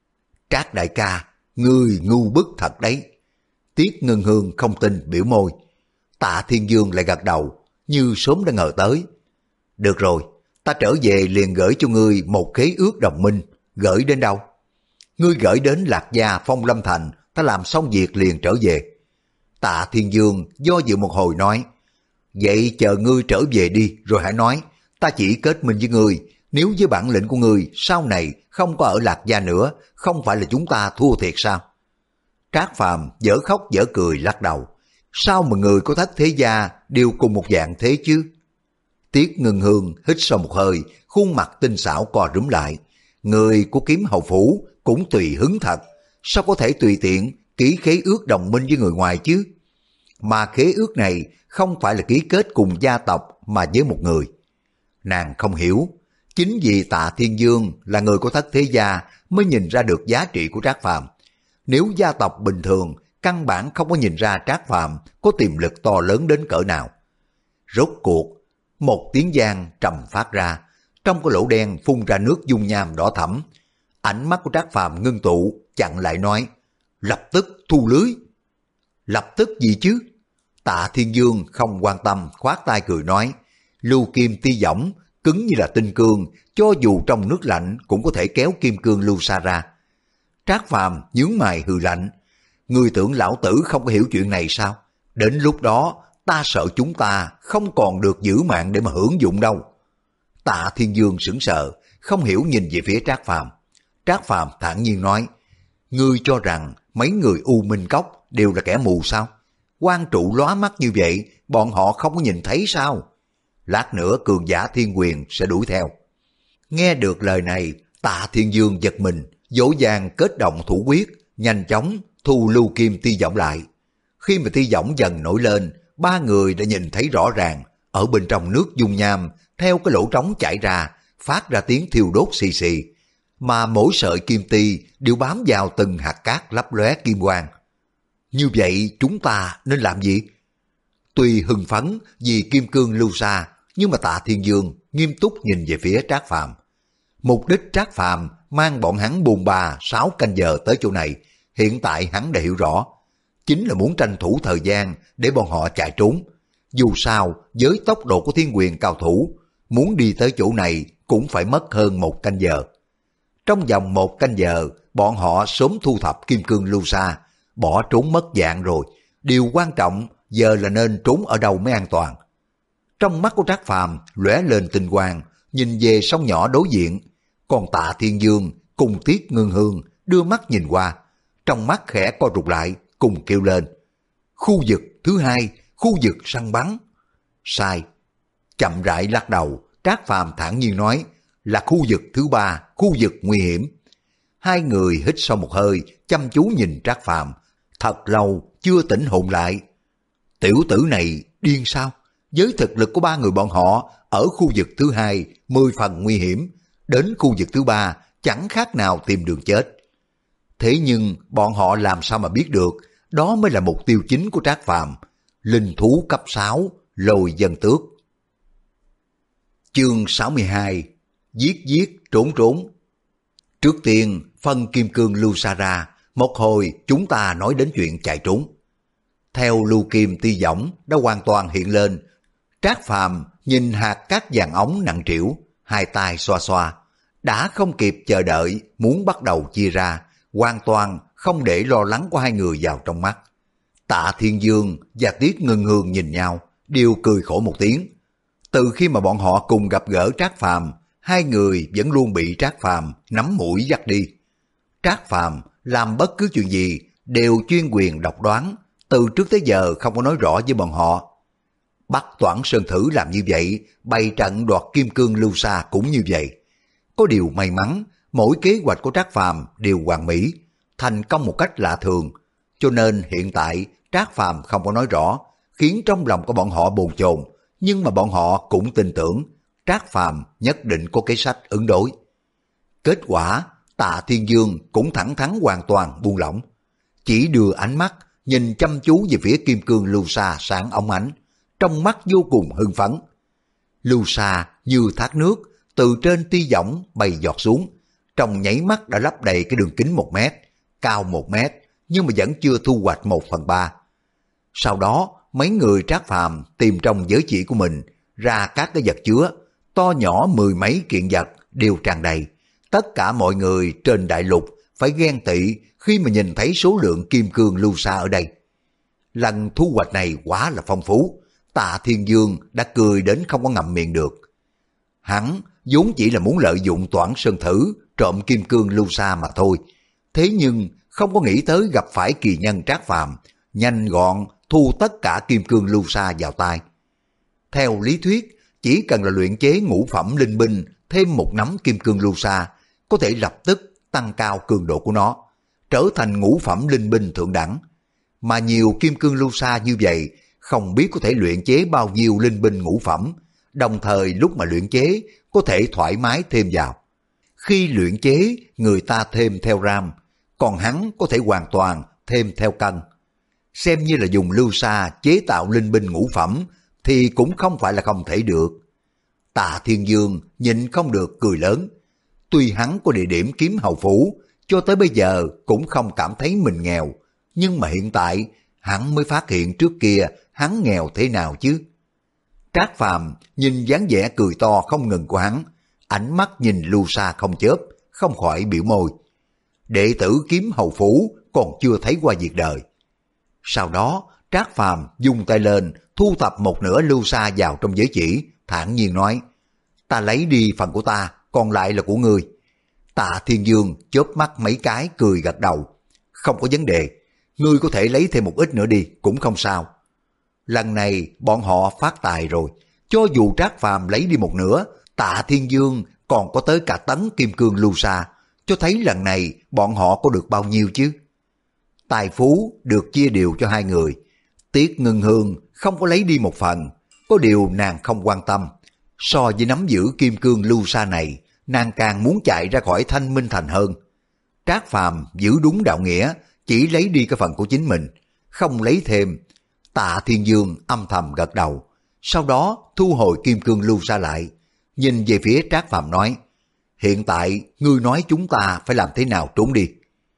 Trác đại ca, ngươi ngu bức thật đấy. Tiết Ngân Hương không tin biểu môi. Tạ Thiên Dương lại gật đầu, như sớm đã ngờ tới. Được rồi, ta trở về liền gửi cho ngươi một khế ước đồng minh. Gửi đến đâu? Ngươi gửi đến Lạc Gia Phong Lâm Thành, ta làm xong việc liền trở về. Tạ Thiên Dương do dự một hồi nói, vậy chờ ngươi trở về đi rồi hãy nói, ta chỉ kết minh với ngươi, nếu với bản lĩnh của ngươi sau này không có ở Lạc Gia nữa, không phải là chúng ta thua thiệt sao? Trác Phàm dở khóc dở cười lắc đầu, sao mà người có thất thế gia đều cùng một dạng thế chứ? Tiết Ngân Hương hít sâu một hơi, khuôn mặt tinh xảo co rúm lại. Người của kiếm hầu phủ cũng tùy hứng thật, sao có thể tùy tiện ký khế ước đồng minh với người ngoài chứ? Mà khế ước này không phải là ký kết cùng gia tộc mà với một người. Nàng không hiểu, chính vì Tạ Thiên Dương là người của thất thế gia mới nhìn ra được giá trị của Trác Phàm. Nếu gia tộc bình thường, căn bản không có nhìn ra Trác Phàm có tiềm lực to lớn đến cỡ nào. Rốt cuộc, một tiếng vang trầm phát ra, trong cái lỗ đen phun ra nước dung nham đỏ thẫm. Ánh mắt của Trác Phàm ngưng tụ, chặn lại nói, lập tức thu lưới. Lập tức gì chứ? Tạ Thiên Dương không quan tâm, khoát tay cười nói, lưu kim ti võng, cứng như là tinh cương, cho dù trong nước lạnh cũng có thể kéo kim cương lưu sa ra. Trác Phàm nhướng mày hừ lạnh, ngươi tưởng lão tử không có hiểu chuyện này sao? Đến lúc đó, ta sợ chúng ta không còn được giữ mạng để mà hưởng dụng đâu. Tạ Thiên Dương sững sờ, không hiểu nhìn về phía Trác Phàm. Trác Phàm thản nhiên nói, ngươi cho rằng mấy người U Minh Cốc đều là kẻ mù sao? Quan trụ lóa mắt như vậy, bọn họ không có nhìn thấy sao? Lát nữa cường giả thiên quyền sẽ đuổi theo. Nghe được lời này, Tạ Thiên Dương giật mình, dỗ dàng kết động thủ quyết, nhanh chóng thu lưu kim ti võng lại. Khi mà ti võng dần nổi lên, ba người đã nhìn thấy rõ ràng, ở bên trong nước dung nham, theo cái lỗ trống chảy ra, phát ra tiếng thiêu đốt xì xì, mà mỗi sợi kim ti đều bám vào từng hạt cát lấp lóe kim quang. Như vậy chúng ta nên làm gì? Tuy hưng phấn vì kim cương lưu xa, nhưng mà Tạ Thiên Dương nghiêm túc nhìn về phía Trác Phàm. Mục đích Trác Phàm mang bọn hắn buồn bà sáu canh giờ tới chỗ này, hiện tại hắn đã hiểu rõ, chính là muốn tranh thủ thời gian để bọn họ chạy trốn. Dù sao, với tốc độ của thiên quyền cao thủ, muốn đi tới chỗ này cũng phải mất hơn một canh giờ. Trong vòng một canh giờ, bọn họ sớm thu thập kim cương lưu xa, bỏ trốn mất dạng rồi. Điều quan trọng giờ là nên trốn ở đâu mới an toàn. Trong mắt của Trác Phàm lóe lên tinh quang, nhìn về sông nhỏ đối diện, còn Tạ Thiên Dương cùng Tiết Ngưng Hương đưa mắt nhìn qua, trong mắt khẽ co rụt lại, cùng kêu lên: khu vực thứ hai, khu vực săn bắn. Sai. Chậm rãi lắc đầu, Trác Phàm thản nhiên nói là khu vực thứ ba, khu vực nguy hiểm. Hai người hít sâu một hơi, chăm chú nhìn Trác Phàm, thật lâu chưa tỉnh hồn lại. Tiểu tử này điên sao? Với thực lực của ba người bọn họ ở khu vực thứ hai mười phần nguy hiểm, đến khu vực thứ ba chẳng khác nào tìm đường chết. Thế nhưng bọn họ làm sao mà biết được đó mới là mục tiêu chính của Trác Phàm, linh thú cấp sáu, Lôi Vân Tước. Chương sáu mươi hai. Giết giết trốn trốn. Trước tiên phân kim cương lưu xa ra, một hồi chúng ta nói đến chuyện chạy trốn. Theo lưu kim ti võng đã hoàn toàn hiện lên, Trác Phàm nhìn hạt cát vàng ống nặng trĩu, hai tay xoa xoa, đã không kịp chờ đợi muốn bắt đầu chia ra, hoàn toàn không để lo lắng của hai người vào trong mắt. Tạ Thiên Dương và Tiết Ngưng Hương nhìn nhau, đều cười khổ một tiếng. Từ khi mà bọn họ cùng gặp gỡ Trác Phàm, hai người vẫn luôn bị Trác Phàm nắm mũi dắt đi. Trác Phàm làm bất cứ chuyện gì đều chuyên quyền độc đoán, từ trước tới giờ không có nói rõ với bọn họ. Bắt Toản Sơn Thử làm như vậy, bày trận đoạt kim cương lưu xa cũng như vậy. Có điều may mắn, mỗi kế hoạch của Trác Phàm đều hoàn mỹ, thành công một cách lạ thường, cho nên hiện tại Trác Phàm không có nói rõ, khiến trong lòng của bọn họ bồn chồn, nhưng mà bọn họ cũng tin tưởng Trác Phàm nhất định có kế sách ứng đối. Kết quả, Tạ Thiên Dương cũng thẳng thắn hoàn toàn buông lỏng, chỉ đưa ánh mắt nhìn chăm chú về phía kim cương lưu xa sáng óng ánh, trong mắt vô cùng hưng phấn. Lưu xa như thác nước từ trên ti võng bay giọt xuống, trong nháy mắt đã lấp đầy cái đường kính một mét, cao một mét, nhưng mà vẫn chưa thu hoạch một phần ba. Sau đó, mấy người Trác Phàm tìm trong giới chỉ của mình ra các cái vật chứa, to nhỏ mười mấy kiện vật đều tràn đầy. Tất cả mọi người trên đại lục phải ghen tị khi mà nhìn thấy số lượng kim cương lưu xa ở đây. Lần thu hoạch này quá là phong phú, Tạ Thiên Dương đã cười đến không có ngậm miệng được. Hắn vốn chỉ là muốn lợi dụng Toản Sơn Thử trộm kim cương lưu xa mà thôi, thế nhưng không có nghĩ tới gặp phải kỳ nhân Trác Phàm, nhanh gọn thu tất cả kim cương lưu xa vào tay. Theo lý thuyết, chỉ cần là luyện chế ngũ phẩm linh binh thêm một nắm kim cương lưu xa, có thể lập tức tăng cao cường độ của nó, trở thành ngũ phẩm linh binh thượng đẳng. Mà nhiều kim cương lưu xa như vậy, không biết có thể luyện chế bao nhiêu linh binh ngũ phẩm, đồng thời lúc mà luyện chế có thể thoải mái thêm vào. Khi luyện chế, người ta thêm theo gram, còn hắn có thể hoàn toàn thêm theo cân. Xem như là dùng lưu sa chế tạo linh binh ngũ phẩm thì cũng không phải là không thể được. Tạ Thiên Dương nhịn không được cười lớn. Tuy hắn có địa điểm kiếm hầu phủ, cho tới bây giờ cũng không cảm thấy mình nghèo, nhưng mà hiện tại hắn mới phát hiện trước kia hắn nghèo thế nào chứ. Trác Phàm nhìn dáng vẻ cười to không ngừng của hắn, ánh mắt nhìn lưu sa không chớp, không khỏi biểu môi. Đệ tử kiếm hầu phủ còn chưa thấy qua việc đời. Sau đó, Trác Phàm dùng tay lên, thu thập một nửa lưu sa vào trong giới chỉ, thản nhiên nói, ta lấy đi phần của ta, còn lại là của ngươi. Tạ Thiên Dương chớp mắt mấy cái cười gật đầu. Không có vấn đề, ngươi có thể lấy thêm một ít nữa đi, cũng không sao. Lần này bọn họ phát tài rồi, cho dù Trác Phàm lấy đi một nửa, Tạ Thiên Dương còn có tới cả tấn kim cương lưu sa, cho thấy lần này bọn họ có được bao nhiêu chứ. Tài phú được chia đều cho hai người. Tiết Ngưng Hương không có lấy đi một phần, có điều nàng không quan tâm. So với nắm giữ kim cương lưu sa này, nàng càng muốn chạy ra khỏi Thanh Minh Thành hơn. Trác Phàm giữ đúng đạo nghĩa, chỉ lấy đi cái phần của chính mình, không lấy thêm. Tạ Thiên Dương âm thầm gật đầu, sau đó thu hồi kim cương lưu sa lại, nhìn về phía Trác Phàm nói, hiện tại ngươi nói chúng ta phải làm thế nào trốn đi.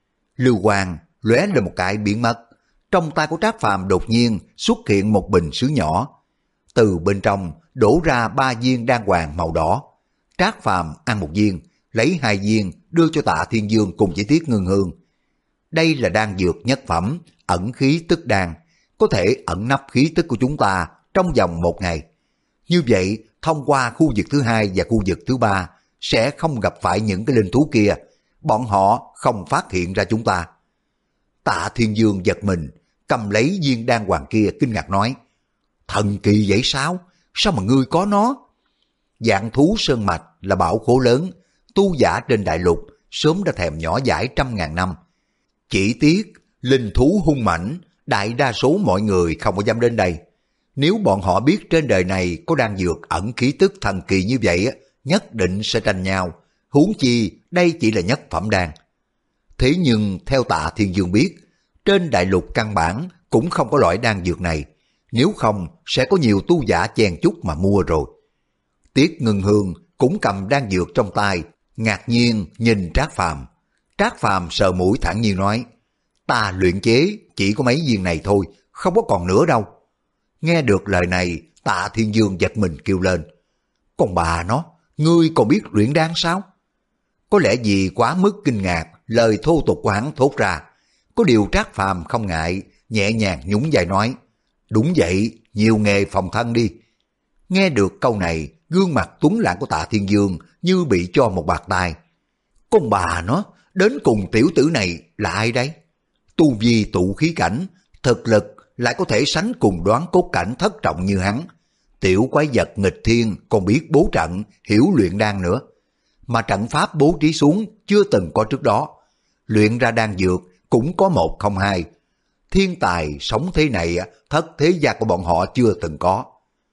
Lưu quang lóe lên một cái biến mất, trong tay của Trác Phàm đột nhiên xuất hiện một bình sứ nhỏ, từ bên trong đổ ra ba viên đan hoàng màu đỏ. Trác Phàm ăn một viên, lấy hai viên đưa cho Tạ Thiên Dương cùng Chỉ Tiết Ngưng Hương. Đây là đan dược nhất phẩm, ẩn khí tức đan, có thể ẩn nấp khí tức của chúng ta trong vòng một ngày. Như vậy, thông qua khu vực thứ hai và khu vực thứ ba, sẽ không gặp phải những cái linh thú kia, bọn họ không phát hiện ra chúng ta. Tạ Thiên Dương giật mình, cầm lấy viên đan hoàng kia kinh ngạc nói, thần kỳ vậy sao? Sao mà ngươi có nó? Dạng thú sơn mạch là bảo khố lớn, tu giả trên đại lục sớm đã thèm nhỏ dãi trăm ngàn năm. Chỉ tiếc linh thú hung mãnh, đại đa số mọi người không có dám đến đây. Nếu bọn họ biết trên đời này có đan dược ẩn khí tức thần kỳ như vậy, nhất định sẽ tranh nhau. Huống chi đây chỉ là nhất phẩm đan. Thế nhưng theo Tạ Thiên Dương biết, trên đại lục căn bản cũng không có loại đan dược này. Nếu không sẽ có nhiều tu giả chen chúc mà mua rồi. Tiết Ngưng Hương cũng cầm đan dược trong tay, ngạc nhiên nhìn Trác Phàm. Trác Phàm sờ mũi thản nhiên nói, ta luyện chế chỉ có mấy viên này thôi, không có còn nữa đâu. Nghe được lời này, Tạ Thiên Dương giật mình kêu lên, con bà nó, ngươi còn biết luyện đan sao? Có lẽ vì quá mức kinh ngạc, lời thô tục của hắn thốt ra. Có điều Trác Phàm không ngại, nhẹ nhàng nhún vai nói, đúng vậy, nhiều nghề phòng thân đi. Nghe được câu này, gương mặt tuấn lãng của Tạ Thiên Dương như bị cho một bạt tai. Con bà nó, đến cùng tiểu tử này là ai đấy? Tu vi tụ khí cảnh, thực lực lại có thể sánh cùng Đoán Cốt cảnh thất trọng như hắn. Tiểu quái vật nghịch thiên còn biết bố trận, hiểu luyện đan nữa. Mà trận pháp bố trí xuống chưa từng có trước đó. Luyện ra đan dược cũng có một không hai. Thiên tài sống thế này, thất thế gia của bọn họ chưa từng có.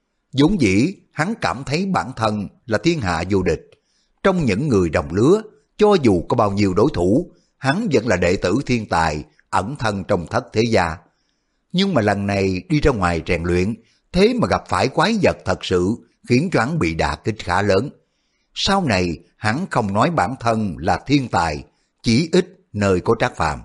Vốn dĩ hắn cảm thấy bản thân là thiên hạ vô địch. Trong những người đồng lứa, cho dù có bao nhiêu đối thủ, hắn vẫn là đệ tử thiên tài, ẩn thân trong thất thế gia. Nhưng mà lần này đi ra ngoài rèn luyện, thế mà gặp phải quái vật thật sự, khiến cho hắn bị đả kích khá lớn. Sau này hắn không nói bản thân là thiên tài, chỉ ít nơi có Trác Phàm.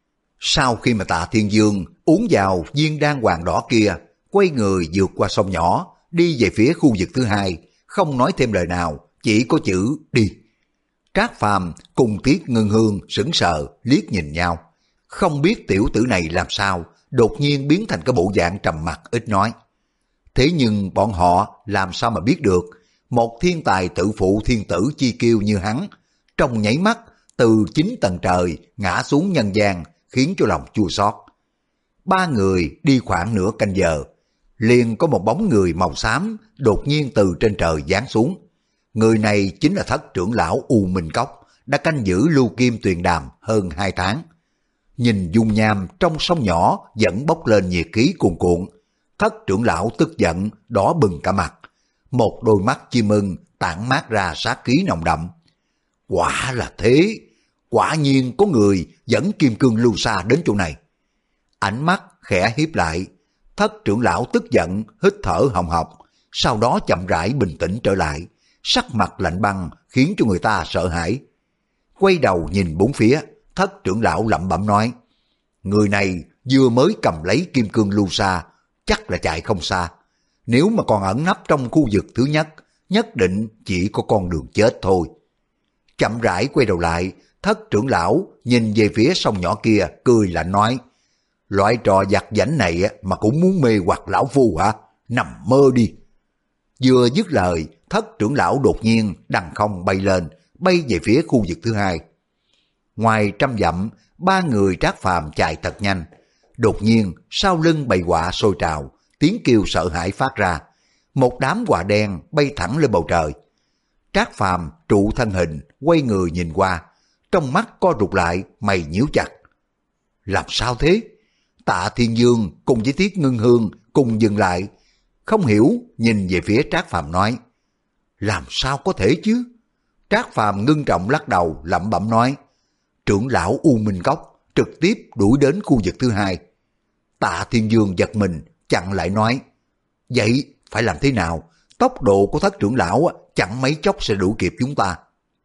Sau khi mà Tạ Thiên Dương uống vào viên đan hoàng đỏ kia, quay người vượt qua sông nhỏ, đi về phía khu vực thứ hai, không nói thêm lời nào, chỉ có chữ đi. Trác Phàm cùng Tiết Ngưng Hương sững sờ liếc nhìn nhau, không biết tiểu tử này làm sao đột nhiên biến thành cái bộ dạng trầm mặc ít nói. Thế nhưng bọn họ làm sao mà biết được, một thiên tài tự phụ thiên tử chi kiêu như hắn, trong nháy mắt từ chín tầng trời ngã xuống nhân gian, khiến cho lòng chua xót. Ba người đi khoảng nửa canh giờ, liền có một bóng người màu xám đột nhiên từ trên trời giáng xuống. Người này chính là thất trưởng lão U Minh Cốc, đã canh giữ Lưu Kim Tuyền Đàm hơn hai tháng. Nhìn dung nham trong sông nhỏ vẫn bốc lên nhiệt khí cuồn cuộn, thất trưởng lão tức giận đỏ bừng cả mặt, một đôi mắt chim ưng tản mát ra sát khí nồng đậm. Quả là thế, quả nhiên có người dẫn kim cương lưu sa đến chỗ này. Ánh mắt khẽ hiếp lại, thất trưởng lão tức giận hít thở hồng hộc, sau đó chậm rãi bình tĩnh trở lại, sắc mặt lạnh băng khiến cho người ta sợ hãi. Quay đầu nhìn bốn phía, thất trưởng lão lẩm bẩm nói, người này vừa mới cầm lấy kim cương lưu sa, chắc là chạy không xa. Nếu mà còn ẩn nấp trong khu vực thứ nhất, nhất định chỉ có con đường chết thôi. Chậm rãi quay đầu lại, thất trưởng lão nhìn về phía sông nhỏ kia, cười lạnh nói, loại trò giặt giảnh này mà cũng muốn mê hoặc lão phu hả? Nằm mơ đi. Vừa dứt lời, thất trưởng lão đột nhiên đằng không bay lên, bay về phía khu vực thứ hai. Ngoài trăm dặm, ba người Trác Phàm chạy thật nhanh. Đột nhiên, sau lưng bầy quạ sôi trào, tiếng kêu sợ hãi phát ra. Một đám quạ đen bay thẳng lên bầu trời. Trác Phàm trụ thân hình, quay người nhìn qua, trong mắt co rụt lại, mày nhíu chặt. Làm sao thế? Tạ Thiên Dương cùng với Tiết Ngưng Hương cùng dừng lại, không hiểu nhìn về phía Trác Phàm nói, Làm sao có thể chứ? Trác Phàm ngưng trọng lắc đầu lẩm bẩm nói, trưởng lão U Minh Cốc trực tiếp đuổi đến khu vực thứ hai. Tạ Thiên Dương giật mình, chặn lại nói, vậy phải làm thế nào? Tốc độ của thất trưởng lão chẳng mấy chốc sẽ đuổi kịp chúng ta.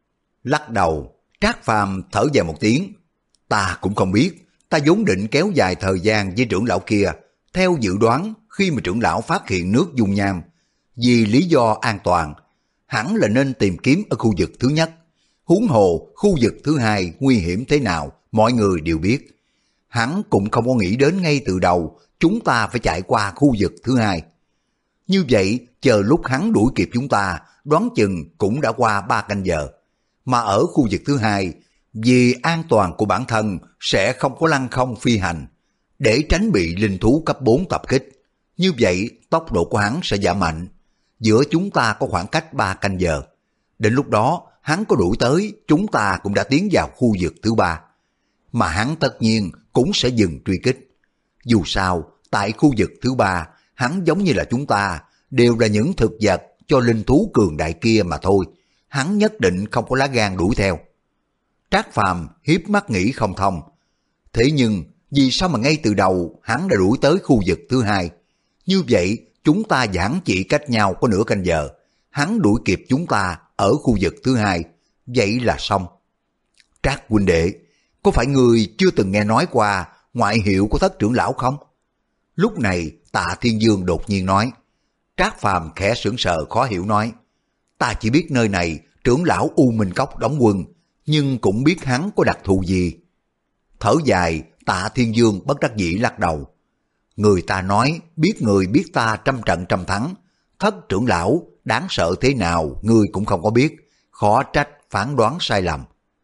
Lắc đầu, Trác Phàm thở dài một tiếng, ta cũng không biết, ta vốn định kéo dài thời gian với trưởng lão kia. Theo dự đoán, khi mà trưởng lão phát hiện nước dung nham, vì lý do an toàn, hẳn là nên tìm kiếm ở khu vực thứ nhất. Huống hồ, khu vực thứ hai nguy hiểm thế nào, mọi người đều biết. Hắn cũng không có nghĩ đến ngay từ đầu, chúng ta phải chạy qua khu vực thứ hai. Như vậy, chờ lúc hắn đuổi kịp chúng ta, đoán chừng cũng đã qua ba canh giờ. Mà ở khu vực thứ hai, vì an toàn của bản thân sẽ không có lăng không phi hành, để tránh bị linh thú cấp bốn tập kích. Như vậy, tốc độ của hắn sẽ giảm mạnh. Giữa chúng ta có khoảng cách ba canh giờ. Đến lúc đó, hắn có đuổi tới, chúng ta cũng đã tiến vào khu vực thứ ba. Mà hắn tất nhiên cũng sẽ dừng truy kích. Dù sao, tại khu vực thứ ba, hắn giống như là chúng ta, đều là những thực vật cho linh thú cường đại kia mà thôi. Hắn nhất định không có lá gan đuổi theo. Trác Phàm hiếp mắt nghĩ không thông. Thế nhưng, vì sao mà ngay từ đầu hắn đã đuổi tới khu vực thứ hai? Như vậy, chúng ta và hắn chỉ cách nhau có nửa canh giờ. Hắn đuổi kịp chúng ta ở khu vực thứ hai. Vậy là xong. Trác huynh đệ, có phải người chưa từng nghe nói qua ngoại hiệu của thất trưởng lão không? Lúc này Tạ Thiên Dương đột nhiên nói. Trác Phàm khẽ sững sờ khó hiểu nói, ta chỉ biết nơi này trưởng lão U Minh Cốc đóng quân, nhưng cũng biết hắn có đặc thù gì. Thở dài, Tạ Thiên Dương bất đắc dĩ lắc đầu. Người ta nói biết người biết ta trăm trận trăm thắng, thất trưởng lão đáng sợ thế nào ngươi cũng không có biết, khó trách phán đoán sai lầm.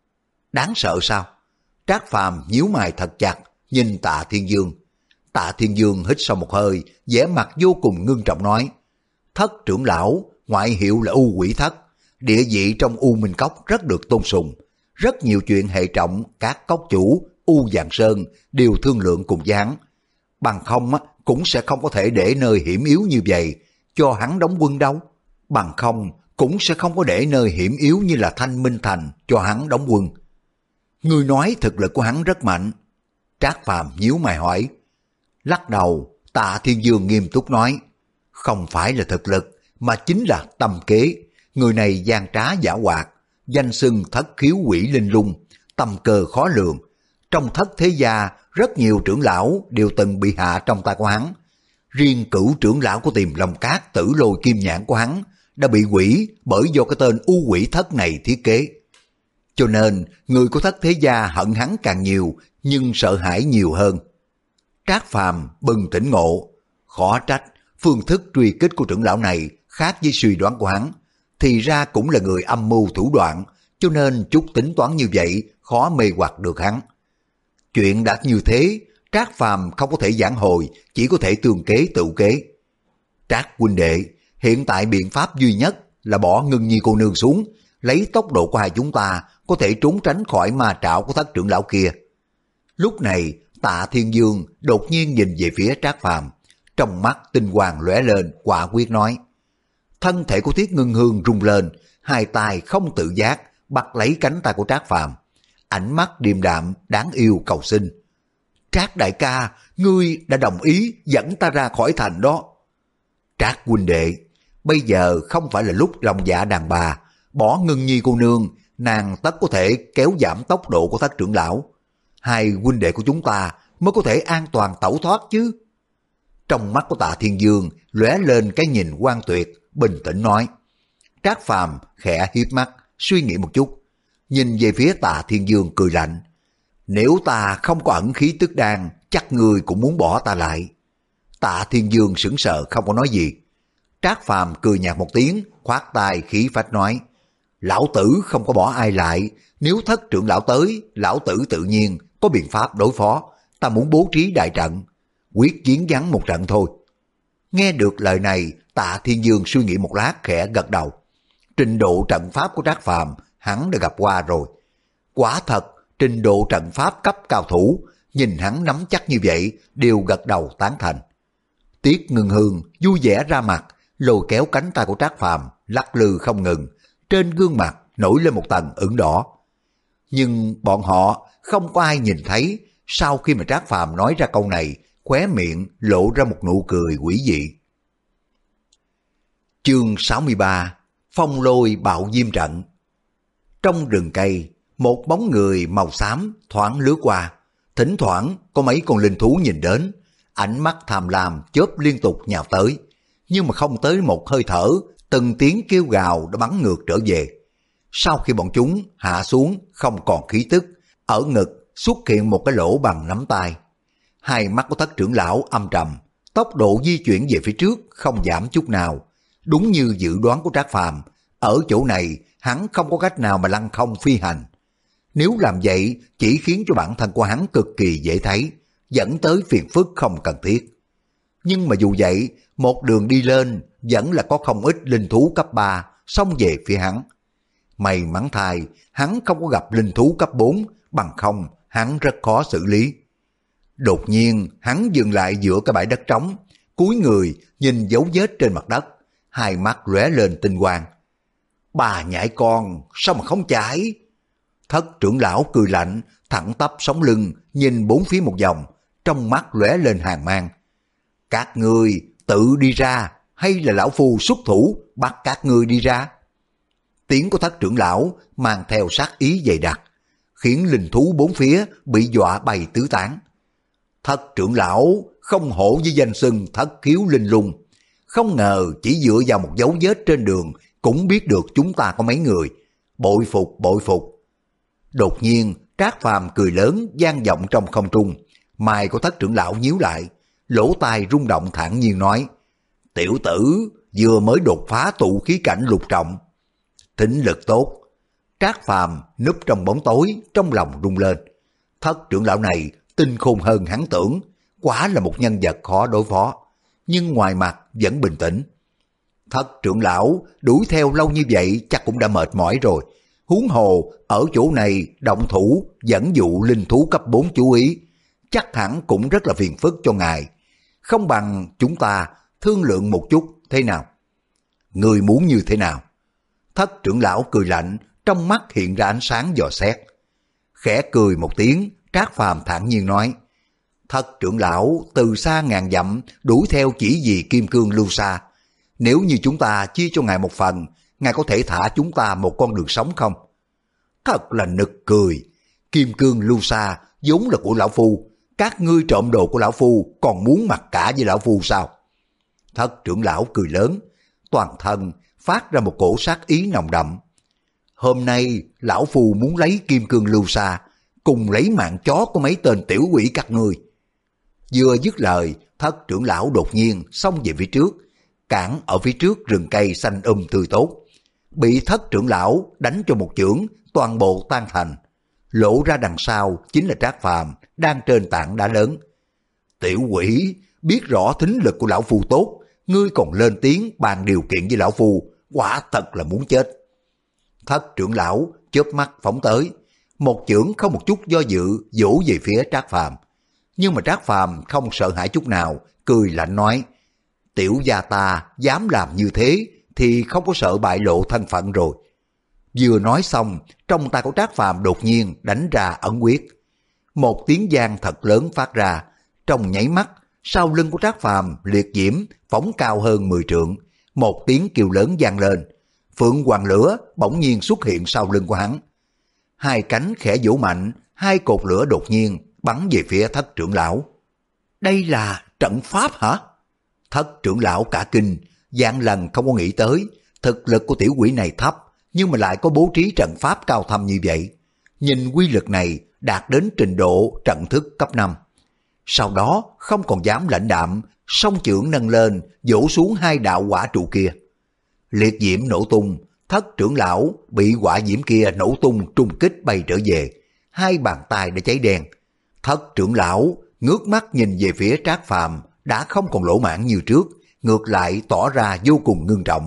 Đáng sợ sao? Trác Phàm nhíu mày thật chặt, nhìn Tạ Thiên Dương. Tạ Thiên Dương hít sâu một hơi, vẻ mặt vô cùng ngưng trọng nói, thất trưởng lão, ngoại hiệu là U Quỷ Thất, địa vị trong U Minh Cốc rất được tôn sùng. Rất nhiều chuyện hệ trọng các cốc chủ U Giàng Sơn đều thương lượng cùng với hắn. Bằng không cũng sẽ không có thể để nơi hiểm yếu như vậy cho hắn đóng quân đâu. Bằng không cũng sẽ không có để nơi hiểm yếu như là Thanh Minh Thành cho hắn đóng quân. Ngươi nói thực lực của hắn rất mạnh. Trác Phàm nhíu mày hỏi. Lắc đầu, Tạ Thiên Dương nghiêm túc nói, không phải là thực lực mà chính là tâm kế. Người này gian trá giả hoạt, danh xưng thất khiếu quỷ linh lung, tâm cơ khó lường. Trong thất thế gia, rất nhiều trưởng lão đều từng bị hạ trong tay của hắn. Riêng cửu trưởng lão của Tiềm Long Cát Tử Lôi Kim Nhãn của hắn đã bị quỷ bởi do cái tên U Quỷ Thất này thiết kế. Cho nên, người của thất thế gia hận hắn càng nhiều, nhưng sợ hãi nhiều hơn. Trác Phàm bừng tỉnh ngộ, khó trách phương thức truy kích của trưởng lão này khác với suy đoán của hắn. Thì ra cũng là người âm mưu thủ đoạn, cho nên chút tính toán như vậy khó mê hoặc được hắn. Chuyện đã như thế, Trác Phàm không có thể giảng hồi, chỉ có thể tương kế tự kế. Trác huynh đệ, hiện tại biện pháp duy nhất là bỏ Ngân Nhi cô nương xuống, lấy tốc độ của hai chúng ta có thể trốn tránh khỏi ma trảo của thất trưởng lão kia. Lúc này, Tạ Thiên Dương đột nhiên nhìn về phía Trác Phàm, trong mắt tinh quang lóe lên, quả quyết nói. Thân thể của Thiết Ngân Hương rung lên, hai tay không tự giác bắt lấy cánh tay của Trác Phàm, ánh mắt điềm đạm đáng yêu cầu xin. Trác đại ca, ngươi đã đồng ý dẫn ta ra khỏi thành đó. Trác huynh đệ, bây giờ không phải là lúc lòng dạ đàn bà, bỏ Ngân Nhi cô nương, nàng tất có thể kéo giảm tốc độ của thất trưởng lão. Hai huynh đệ của chúng ta mới có thể an toàn tẩu thoát chứ. Trong mắt của Tạ Thiên Dương lóe lên cái nhìn quan tuyệt, bình tĩnh nói. Trác Phàm khẽ hiếp mắt, suy nghĩ một chút, nhìn về phía Tạ Thiên Dương cười lạnh. Nếu ta không có ẩn khí tức đan, chắc ngươi cũng muốn bỏ ta lại. Tạ Thiên Dương sững sờ không có nói gì. Trác Phàm cười nhạt một tiếng, khoát tay khí phách nói. Lão tử không có bỏ ai lại, nếu thất trưởng lão tới, lão tử tự nhiên có biện pháp đối phó. Ta muốn bố trí đại trận, quyết chiến vắn một trận thôi. Nghe được lời này, Tạ Thiên Dương suy nghĩ một lát khẽ gật đầu. Trình độ trận pháp của Trác Phàm hắn đã gặp qua rồi. Quả thật, trình độ trận pháp cấp cao thủ, nhìn hắn nắm chắc như vậy, đều gật đầu tán thành. Tiết Ngân Hương vui vẻ ra mặt, lôi kéo cánh tay của Trác Phàm lắc lư không ngừng, trên gương mặt nổi lên một tầng ửng đỏ. Nhưng bọn họ không có ai nhìn thấy, sau khi mà Trác Phàm nói ra câu này, khóe miệng lộ ra một nụ cười quỷ dị. Chương sáu mươi ba, Phong lôi bạo diêm trận. Trong rừng cây, một bóng người màu xám thoáng lướt qua, thỉnh thoảng có mấy con linh thú nhìn đến, ánh mắt tham lam chớp liên tục nhào tới, nhưng mà không tới một hơi thở, từng tiếng kêu gào đã bắn ngược trở về. Sau khi bọn chúng hạ xuống không còn khí tức, ở ngực xuất hiện một cái lỗ bằng nắm tay. Hai mắt của Thất trưởng lão âm trầm, tốc độ di chuyển về phía trước không giảm chút nào. Đúng như dự đoán của Trác Phàm, ở chỗ này hắn không có cách nào mà lăng không phi hành. Nếu làm vậy chỉ khiến cho bản thân của hắn cực kỳ dễ thấy, dẫn tới phiền phức không cần thiết. Nhưng mà dù vậy, một đường đi lên vẫn là có không ít linh thú cấp ba xông về phía hắn. May mắn thay, hắn không có gặp linh thú cấp bốn, bằng không hắn rất khó xử lý. Đột nhiên hắn dừng lại giữa cái bãi đất trống, cúi người nhìn dấu vết trên mặt đất, hai mắt lóe lên tinh quang. Bà nhãi con, sao mà không chạy? Thất trưởng lão cười lạnh, thẳng tắp sống lưng, nhìn bốn phía một vòng, trong mắt lóe lên hàn mang. Các ngươi tự đi ra, hay là lão phu xuất thủ bắt các ngươi đi ra? Tiếng của Thất trưởng lão mang theo sát ý dày đặc, khiến linh thú bốn phía bị dọa bay tứ tán. Thất trưởng lão không hổ với danh xưng thất khiếu linh lung, không ngờ chỉ dựa vào một dấu vết trên đường cũng biết được chúng ta có mấy người. Bội phục, bội phục. Đột nhiên Trác Phàm cười lớn vang vọng trong không trung, mày của Thất trưởng lão nhíu lại, lỗ tai rung động thản nhiên nói: Tiểu tử vừa mới đột phá tụ khí cảnh lục trọng, thính lực tốt. Trác Phàm núp trong bóng tối, trong lòng rung lên. Thất trưởng lão này tinh khôn hơn hắn tưởng, quả là một nhân vật khó đối phó, nhưng ngoài mặt vẫn bình tĩnh. Thất trưởng lão đuổi theo lâu như vậy chắc cũng đã mệt mỏi rồi, huống hồ ở chỗ này động thủ dẫn dụ linh thú cấp bốn chú ý, chắc hẳn cũng rất là phiền phức cho ngài. Không bằng chúng ta thương lượng một chút thế nào? Người muốn như thế nào? Thất trưởng lão cười lạnh, trong mắt hiện ra ánh sáng dò xét. Khẽ cười một tiếng, Trác Phàm thản nhiên nói: Thất trưởng lão từ xa ngàn dặm đuổi theo chỉ vì kim cương lưu sa. Nếu như chúng ta chia cho ngài một phần, ngài có thể thả chúng ta một con đường sống không? Thật là nực cười. Kim cương lưu sa vốn là của lão phu, các ngươi trộm đồ của lão phu còn muốn mặc cả với lão phu sao? Thất trưởng lão cười lớn, toàn thân phát ra một cổ sát ý nồng đậm. Hôm nay lão phu muốn lấy kim cương lưu sa, cùng lấy mạng chó của mấy tên tiểu quỷ các ngươi. Vừa dứt lời, Thất trưởng lão đột nhiên xông về phía trước, cản ở phía trước rừng cây xanh um tươi tốt. Bị Thất trưởng lão đánh cho một chưởng, toàn bộ tan thành. Lộ ra đằng sau chính là Trác Phàm đang trên tảng đá lớn. Tiểu quỷ, biết rõ thính lực của lão phu tốt, ngươi còn lên tiếng bàn điều kiện với lão phu, quả thật là muốn chết. Thất trưởng lão chớp mắt phóng tới, một chưởng không một chút do dự vỗ về phía Trác Phàm. Nhưng mà Trác Phàm không sợ hãi chút nào, cười lạnh nói: Tiểu gia ta dám làm như thế thì không có sợ bại lộ thân phận rồi. Vừa nói xong, trong tay của Trác Phàm đột nhiên đánh ra ấn quyết. Một tiếng vang thật lớn phát ra, trong nháy mắt, sau lưng của Trác Phàm liệt diễm phóng cao hơn mười trượng, một tiếng kêu lớn vang lên. Phượng hoàng lửa bỗng nhiên xuất hiện sau lưng của hắn. Hai cánh khẽ vỗ mạnh, hai cột lửa đột nhiên bắn về phía Thất trưởng lão. Đây là trận pháp hả? Thất trưởng lão cả kinh, vạn lần không có nghĩ tới, thực lực của tiểu quỷ này thấp, nhưng mà lại có bố trí trận pháp cao thâm như vậy. Nhìn quy lực này đạt đến trình độ trận thức cấp năm. Sau đó không còn dám lãnh đạm, song chưởng nâng lên, vỗ xuống hai đạo hỏa trụ kia. Liệt diễm nổ tung, Thất trưởng lão bị hỏa diễm kia nổ tung trung kích bay trở về, hai bàn tay đã cháy đen. Thất trưởng lão ngước mắt nhìn về phía Trác Phàm đã không còn lỗ mãn như trước, ngược lại tỏ ra vô cùng ngưng trọng.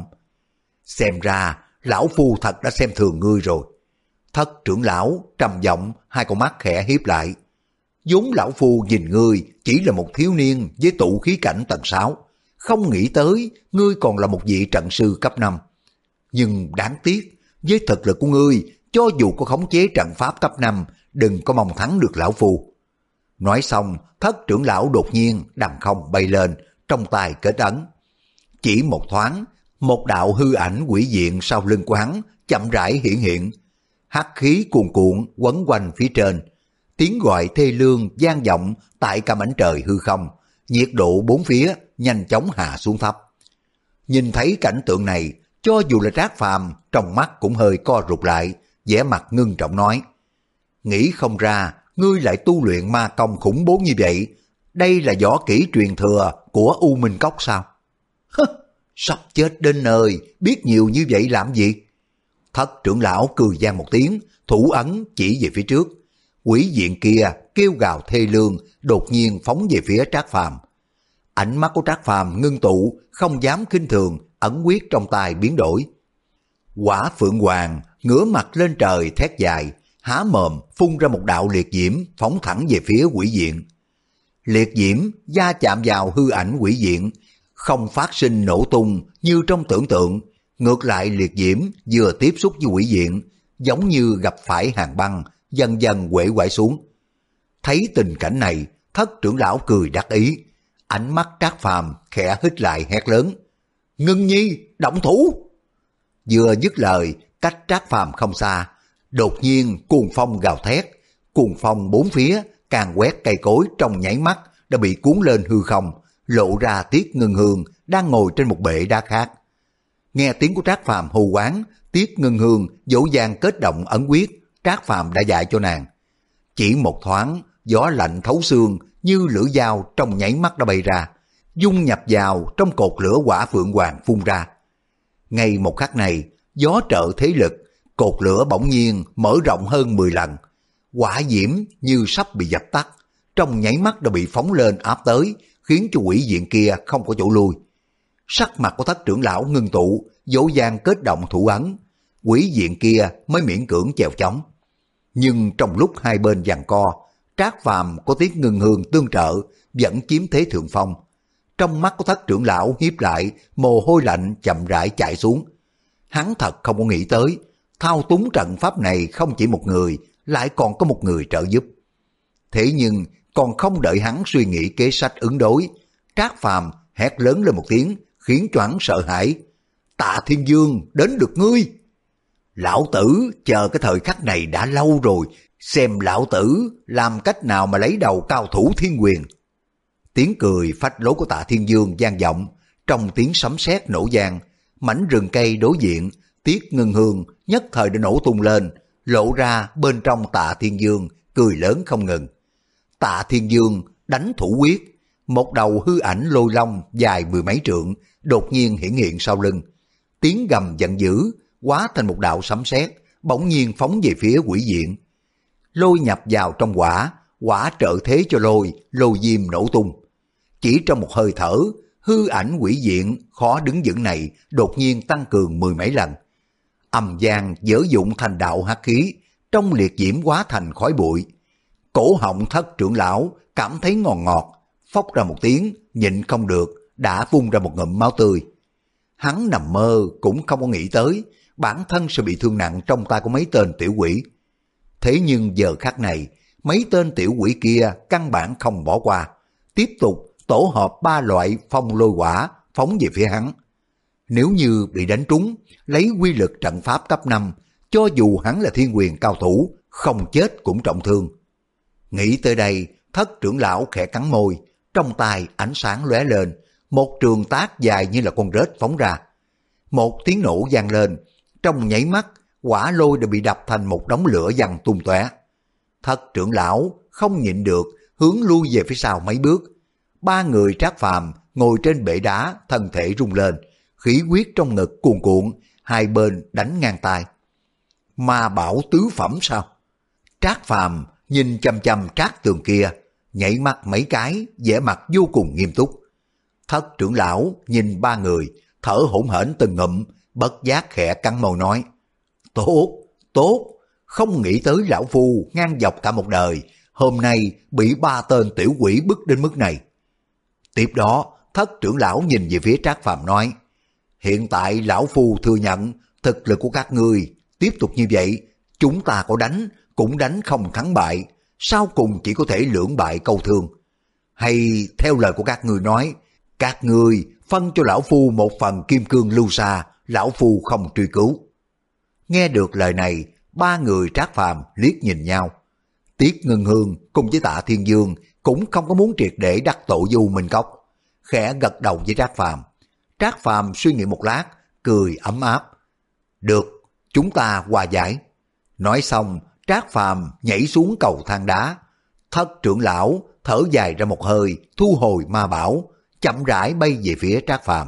Xem ra lão phu thật đã xem thường ngươi rồi. Thất trưởng lão trầm giọng, hai con mắt khẽ hiếp lại. Vốn lão phu nhìn ngươi chỉ là một thiếu niên với tụ khí cảnh tầng sáu, không nghĩ tới ngươi còn là một vị trận sư cấp năm. Nhưng đáng tiếc, với thực lực của ngươi, cho dù có khống chế trận pháp cấp năm, đừng có mong thắng được lão phu. Nói xong, Thất trưởng lão đột nhiên đằng không bay lên, trong tay kết ấn. Chỉ một thoáng, một đạo hư ảnh quỷ diện sau lưng của hắn chậm rãi hiển hiện. Hắc khí cuồn cuộn quấn quanh phía trên. Tiếng gọi thê lương vang vọng tại cả mảnh trời hư không. Nhiệt độ bốn phía nhanh chóng hạ xuống thấp. Nhìn thấy cảnh tượng này, cho dù là Trác Phàm trong mắt cũng hơi co rụt lại, vẻ mặt ngưng trọng nói: nghĩ không ra ngươi lại tu luyện ma công khủng bố như vậy, đây là võ kỹ truyền thừa của U Minh Cốc sao? Hứ, sắp chết đến nơi, biết nhiều như vậy làm gì? Thất trưởng lão cười gian một tiếng, thủ ấn chỉ về phía trước. Quỷ diện kia kêu gào thê lương, đột nhiên phóng về phía Trác Phàm. Ánh mắt của Trác Phàm ngưng tụ, không dám khinh thường, ấn quyết trong tay biến đổi. Quả Phượng Hoàng ngửa mặt lên trời thét dài, há mồm phun ra một đạo liệt diễm phóng thẳng về phía quỷ diện. Liệt diễm va chạm vào hư ảnh quỷ diện, không phát sinh nổ tung như trong tưởng tượng, ngược lại liệt diễm vừa tiếp xúc với quỷ diện, giống như gặp phải hàng băng, dần dần quể quải xuống. Thấy tình cảnh này, Thất trưởng lão cười đắc ý, ánh mắt Trác Phàm khẽ hít lại hét lớn: Ngân Nhi, động thủ! Vừa dứt lời, cách Trác Phàm không xa, đột nhiên cuồng phong gào thét, cuồng phong bốn phía càng quét cây cối trong nháy mắt đã bị cuốn lên hư không, lộ ra Tiết Ngân Hương đang ngồi trên một bệ đá khác. Nghe tiếng của Trác Phàm hô quán, Tiết Ngân Hương dỗ dàng kết động ấn quyết Trác Phàm đã dạy cho nàng. Chỉ một thoáng, gió lạnh thấu xương như lưỡi dao trong nháy mắt đã bay ra, dung nhập vào trong cột lửa Quả Phượng Hoàng phun ra. Ngay một khắc này, gió trợ thế lực, cột lửa bỗng nhiên mở rộng hơn mười lần. Hỏa diễm như sắp bị dập tắt, trong nháy mắt đã bị phóng lên áp tới, khiến cho quỷ diện kia không có chỗ lui. Sắc mặt của Thất trưởng lão ngưng tụ, dỗ dàng kết động thủ ấn, quỷ diện kia mới miễn cưỡng chèo chống. Nhưng trong lúc hai bên giằng co, Trác Phàm có Tiết Ngân Hương tương trợ, vẫn chiếm thế thượng phong. Trong mắt của Thất trưởng lão hiếp lại, mồ hôi lạnh chậm rãi chảy xuống. Hắn thật không có nghĩ tới, thao túng trận pháp này không chỉ một người, lại còn có một người trợ giúp. Thế nhưng còn không đợi hắn suy nghĩ kế sách ứng đối, Trác Phàm hét lớn lên một tiếng, khiến cho hắn sợ hãi: Tạ Thiên Dương, đến được ngươi! Lão tử chờ cái thời khắc này đã lâu rồi, xem lão tử làm cách nào mà lấy đầu cao thủ thiên quyền. Tiếng cười phách lối của Tạ Thiên Dương vang vọng, trong tiếng sấm sét nổ vang, mảnh rừng cây đối diện, Tiết Ngân Hương nhất thời đã nổ tung lên, lộ ra bên trong Tạ Thiên Dương cười lớn không ngừng. Tạ Thiên Dương đánh thủ quyết, một đầu hư ảnh lôi long dài mười mấy trượng đột nhiên hiển hiện sau lưng, tiếng gầm giận dữ hóa thành một đạo sấm sét, bỗng nhiên phóng về phía quỷ diện. Lôi nhập vào trong quả, quả trợ thế cho lôi, lôi diêm nổ tung. Chỉ trong một hơi thở, hư ảnh quỷ diện khó đứng vững này đột nhiên tăng cường mười mấy lần. Âm vang dở dụng thành đạo hắc khí, trong liệt diễm hóa thành khói bụi. Cổ họng Thất trưởng lão cảm thấy ngọt ngọt, phốc ra một tiếng, nhịn không được, đã phun ra một ngụm máu tươi. Hắn nằm mơ cũng không có nghĩ tới, bản thân sẽ bị thương nặng trong tay của mấy tên tiểu quỷ. Thế nhưng giờ khắc này, mấy tên tiểu quỷ kia căn bản không bỏ qua, tiếp tục tổ hợp ba loại phong lôi quả phóng về phía hắn. Nếu như bị đánh trúng, lấy quy lực trận pháp cấp năm, cho dù hắn là thiên quyền cao thủ, không chết cũng trọng thương. Nghĩ tới đây, Thất trưởng lão khẽ cắn môi, trong tay ánh sáng lóe lên, một trường tác dài như là con rết phóng ra. Một tiếng nổ vang lên, trong nháy mắt, quả lôi đã bị đập thành một đống lửa văng tung tóe. Thất trưởng lão không nhịn được, hướng lui về phía sau mấy bước. Ba người Trác Phàm ngồi trên bệ đá, thân thể rung lên, khí huyết trong ngực cuồn cuộn, hai bên đánh ngang tay. Ma bảo tứ phẩm sao? Trác Phàm nhìn chăm chăm Trác Tường kia, nhảy mắt mấy cái, vẻ mặt vô cùng nghiêm túc. Thất trưởng lão nhìn ba người, thở hổn hển từng ngụm, bất giác khẽ cắn môi nói: Tốt, tốt, không nghĩ tới lão phu ngang dọc cả một đời, hôm nay bị ba tên tiểu quỷ bức đến mức này. Tiếp đó, Thất trưởng lão nhìn về phía Trác Phàm nói: Hiện tại lão phu thừa nhận thực lực của các ngươi tiếp tục như vậy, chúng ta có đánh cũng đánh không thắng bại, sau cùng chỉ có thể lưỡng bại câu thương. Hay theo lời của các ngươi nói, các ngươi phân cho lão phu một phần kim cương lưu xa, lão phu không truy cứu. Nghe được lời này, ba người Trác Phàm liếc nhìn nhau. Tiết Ngân Hương cùng với Tạ Thiên Dương cũng không có muốn triệt để đắc tội với U Minh Cốc, khẽ gật đầu với Trác Phàm. Trác Phàm suy nghĩ một lát, cười ấm áp. Được, chúng ta hòa giải. Nói xong, Trác Phàm nhảy xuống cầu thang đá. Thất trưởng lão thở dài ra một hơi, thu hồi ma bảo, chậm rãi bay về phía Trác Phàm.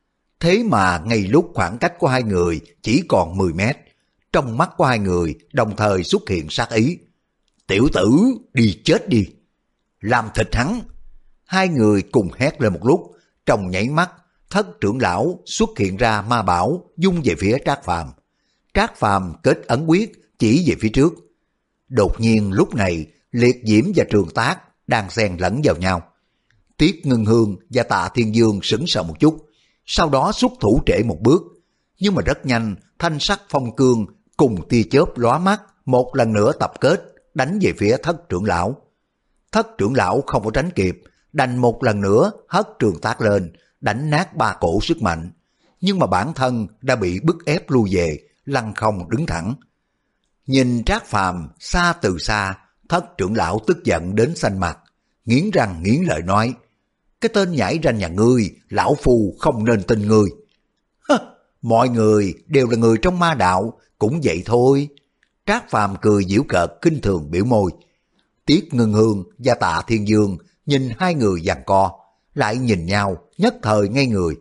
Thế mà ngay lúc khoảng cách của hai người chỉ còn mười mét, trong mắt của hai người đồng thời xuất hiện sát ý. Tiểu tử, đi chết đi. Làm thịt hắn. Hai người cùng hét lên một lúc, trong nháy mắt, thất trưởng lão xuất hiện ra ma bảo dung về phía Trác Phàm. Trác Phàm kết ấn quyết chỉ về phía trước. Đột nhiên lúc này, Liệt Diễm và Trường Tác đang xen lẫn vào nhau. Tiết Ngân Hương và Tạ Thiên Dương sững sờ một chút, sau đó xuất thủ trễ một bước, nhưng mà rất nhanh thanh sắc phong cương cùng tia chớp lóa mắt một lần nữa tập kết đánh về phía thất trưởng lão. Thất trưởng lão không có tránh kịp, đành một lần nữa hất Trường Tác lên, đánh nát ba cổ sức mạnh, nhưng mà bản thân đã bị bức ép lui về, lăn không đứng thẳng. Nhìn Trác Phàm xa từ xa, thất trưởng lão tức giận đến xanh mặt, nghiến răng nghiến lợi nói: cái tên nhảy ranh nhà ngươi, lão phu không nên tin ngươi. Hơ, mọi người đều là người trong ma đạo, cũng vậy thôi. Trác Phàm cười giễu cợt khinh thường biểu môi. Tiết Ngân Hương và Tạ Thiên Dương nhìn hai người giằng co, lại nhìn nhau nhất thời ngây người.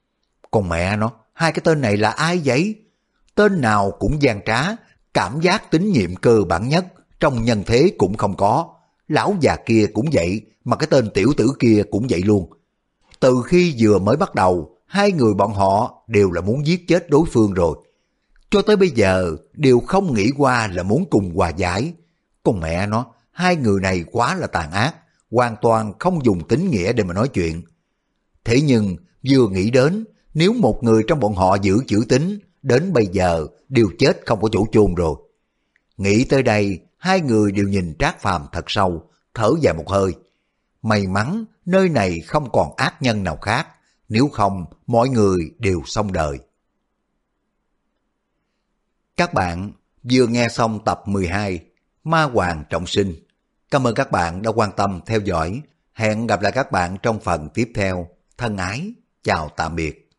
Con mẹ nó, hai cái tên này là ai vậy? Tên nào cũng gian trá, cảm giác tín nhiệm cơ bản nhất trong nhân thế cũng không có. Lão già kia cũng vậy, mà cái tên tiểu tử kia cũng vậy luôn. Từ khi vừa mới bắt đầu, hai người bọn họ đều là muốn giết chết đối phương rồi. Cho tới bây giờ đều không nghĩ qua là muốn cùng hòa giải. Con mẹ nó, hai người này quá là tàn ác, hoàn toàn không dùng tín nghĩa để mà nói chuyện. Thế nhưng vừa nghĩ đến, nếu một người trong bọn họ giữ chữ tín, đến bây giờ đều chết không có chỗ chôn rồi. Nghĩ tới đây, hai người đều nhìn Trác Phàm thật sâu, thở dài một hơi. May mắn nơi này không còn ác nhân nào khác, nếu không mọi người đều xong đời. Các bạn vừa nghe xong tập mười hai Ma Hoàng Trọng Sinh. Cảm ơn các bạn đã quan tâm theo dõi. Hẹn gặp lại các bạn trong phần tiếp theo. Thân ái, chào tạm biệt.